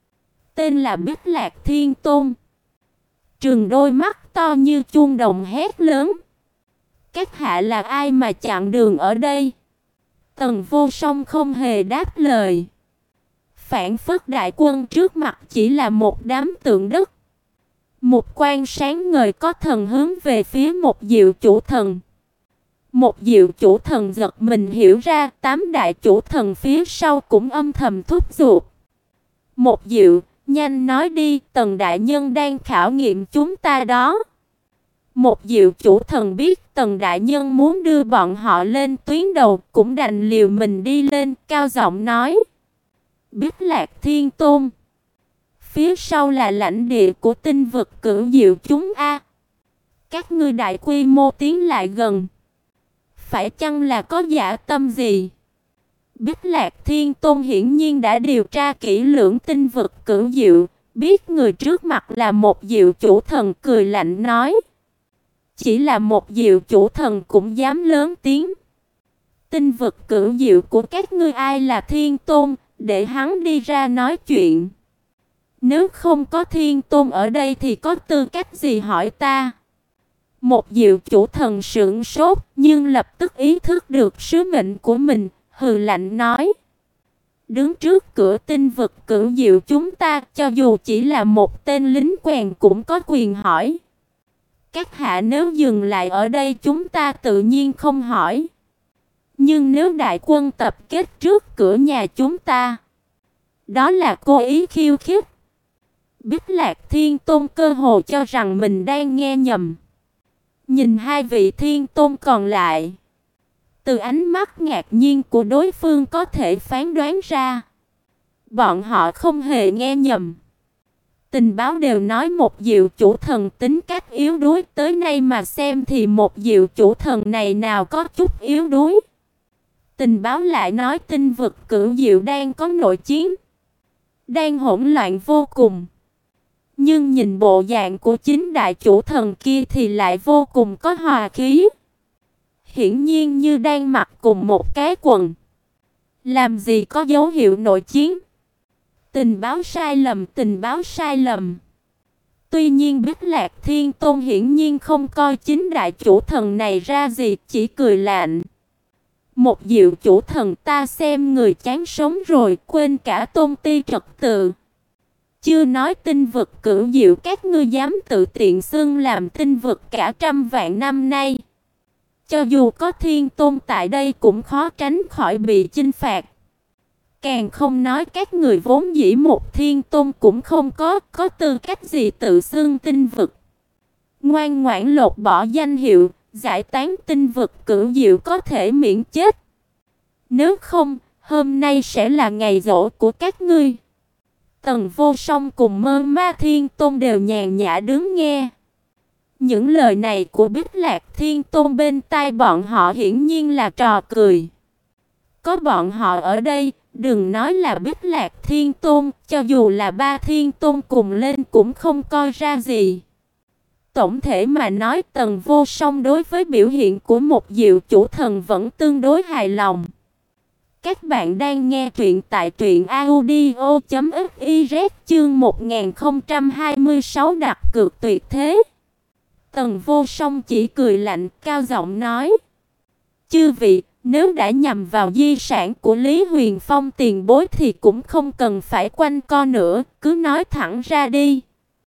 tên là Bích Lạc Thiên Tôn. Trừng đôi mắt to như chuông đồng hét lớn, các hạ là ai mà chặn đường ở đây? Tần Vô Song không hề đáp lời, phảng phất đại quân trước mặt chỉ là một đám tượng đất. Một quan sáng ngời có thần hướng về phía một diệu chủ thần. Một diệu chủ thần giật mình hiểu ra tám đại chủ thần phía sau cũng âm thầm thúc giục. Một diệu, nhanh nói đi, Tần đại nhân đang khảo nghiệm chúng ta đó. Một diệu chủ thần biết Tần đại nhân muốn đưa bọn họ lên tuyến đầu, cũng đành liều mình đi lên, cao giọng nói. Bích Lạc Thiên Tôn, phía sau là lãnh địa của tinh vực Cửu Diệu chúng a. Các ngươi đại quy mô tiến lại gần, phải chăng là có giả tâm gì? Bích Lạc Thiên Tôn hiển nhiên đã điều tra kỹ lưỡng tinh vực Cửu Diệu, biết người trước mặt là một diệu chủ thần, cười lạnh nói. Chỉ là một diệu chủ thần cũng dám lớn tiếng. Tinh vực Cửu Diệu của các ngươi ai là Thiên Tôn, để hắn đi ra nói chuyện. Nếu không có Thiên Tôn ở đây thì có tư cách gì hỏi ta? Một diệu chủ thần sững sốt, nhưng lập tức ý thức được sứ mệnh của mình, hừ lạnh nói. Đứng trước cửa tinh vực Cửu Diệu chúng ta, cho dù chỉ là một tên lính quèn cũng có quyền hỏi. Các hạ nếu dừng lại ở đây chúng ta tự nhiên không hỏi. Nhưng nếu đại quân tập kết trước cửa nhà chúng ta, đó là cố ý khiêu khích. Bích Lạc Thiên Tôn cơ hồ cho rằng mình đang nghe nhầm. Nhìn hai vị thiên tôn còn lại, từ ánh mắt ngạc nhiên của đối phương có thể phán đoán ra, bọn họ không hề nghe nhầm. Tình báo đều nói một Diệu chủ thần tính cách yếu đuối, tới nay mà xem thì một Diệu chủ thần này nào có chút yếu đuối. Tình báo lại nói tinh vực Cửu Diệu đang có nội chiến, đang hỗn loạn vô cùng. Nhưng nhìn bộ dạng của chính đại chủ thần kia thì lại vô cùng có hòa khí. Hiển nhiên như đang mặc cùng một cái quần. Làm gì có dấu hiệu nội chiến. Tình báo sai lầm, tình báo sai lầm. Tuy nhiên Bích Lạc Thiên Tôn hiển nhiên không coi chính đại chủ thần này ra gì, chỉ cười lạnh. Một Diệu chủ thần, ta xem người chán sống rồi, quên cả tôn ti trật tự. Chưa nói tinh vực Cửu Diệu các ngươi dám tự tiện xưng làm tinh vực cả trăm vạn năm nay. Cho dù có thiên tôn tại đây cũng khó tránh khỏi bị chinh phạt. Càng không nói các người vốn dĩ một thiên tôn cũng không có, có tư cách gì tự xưng tinh vực. Ngoan ngoãn lột bỏ danh hiệu, giải tán tinh vực Cửu Diệu có thể miễn chết. Nếu không, hôm nay sẽ là ngày giỗ của các ngươi. Tần Vô Song cùng Mơ Ma Thiên Tôn đều nhàn nhã đứng nghe. Những lời này của Bích Lạc Thiên Tôn bên tai bọn họ hiển nhiên là trò cười. Có bọn họ ở đây, đừng nói là Bích Lạc Thiên Tôn, cho dù là ba Thiên Tôn cùng lên cũng không coi ra gì. Tổng thể mà nói, Tần Vô Song đối với biểu hiện của một Diệu chủ thần vẫn tương đối hài lòng. Các bạn đang nghe truyện tại truyện audio chấm fiz chương một nghìn không trăm hai mươi sáu đặt cược tuyệt thế. Tần Vô Song chỉ cười lạnh, cao giọng nói: "Chư vị, nếu đã nhằm vào di sản của Lý Huyền Phong tiền bối thì cũng không cần phải quanh co nữa, cứ nói thẳng ra đi."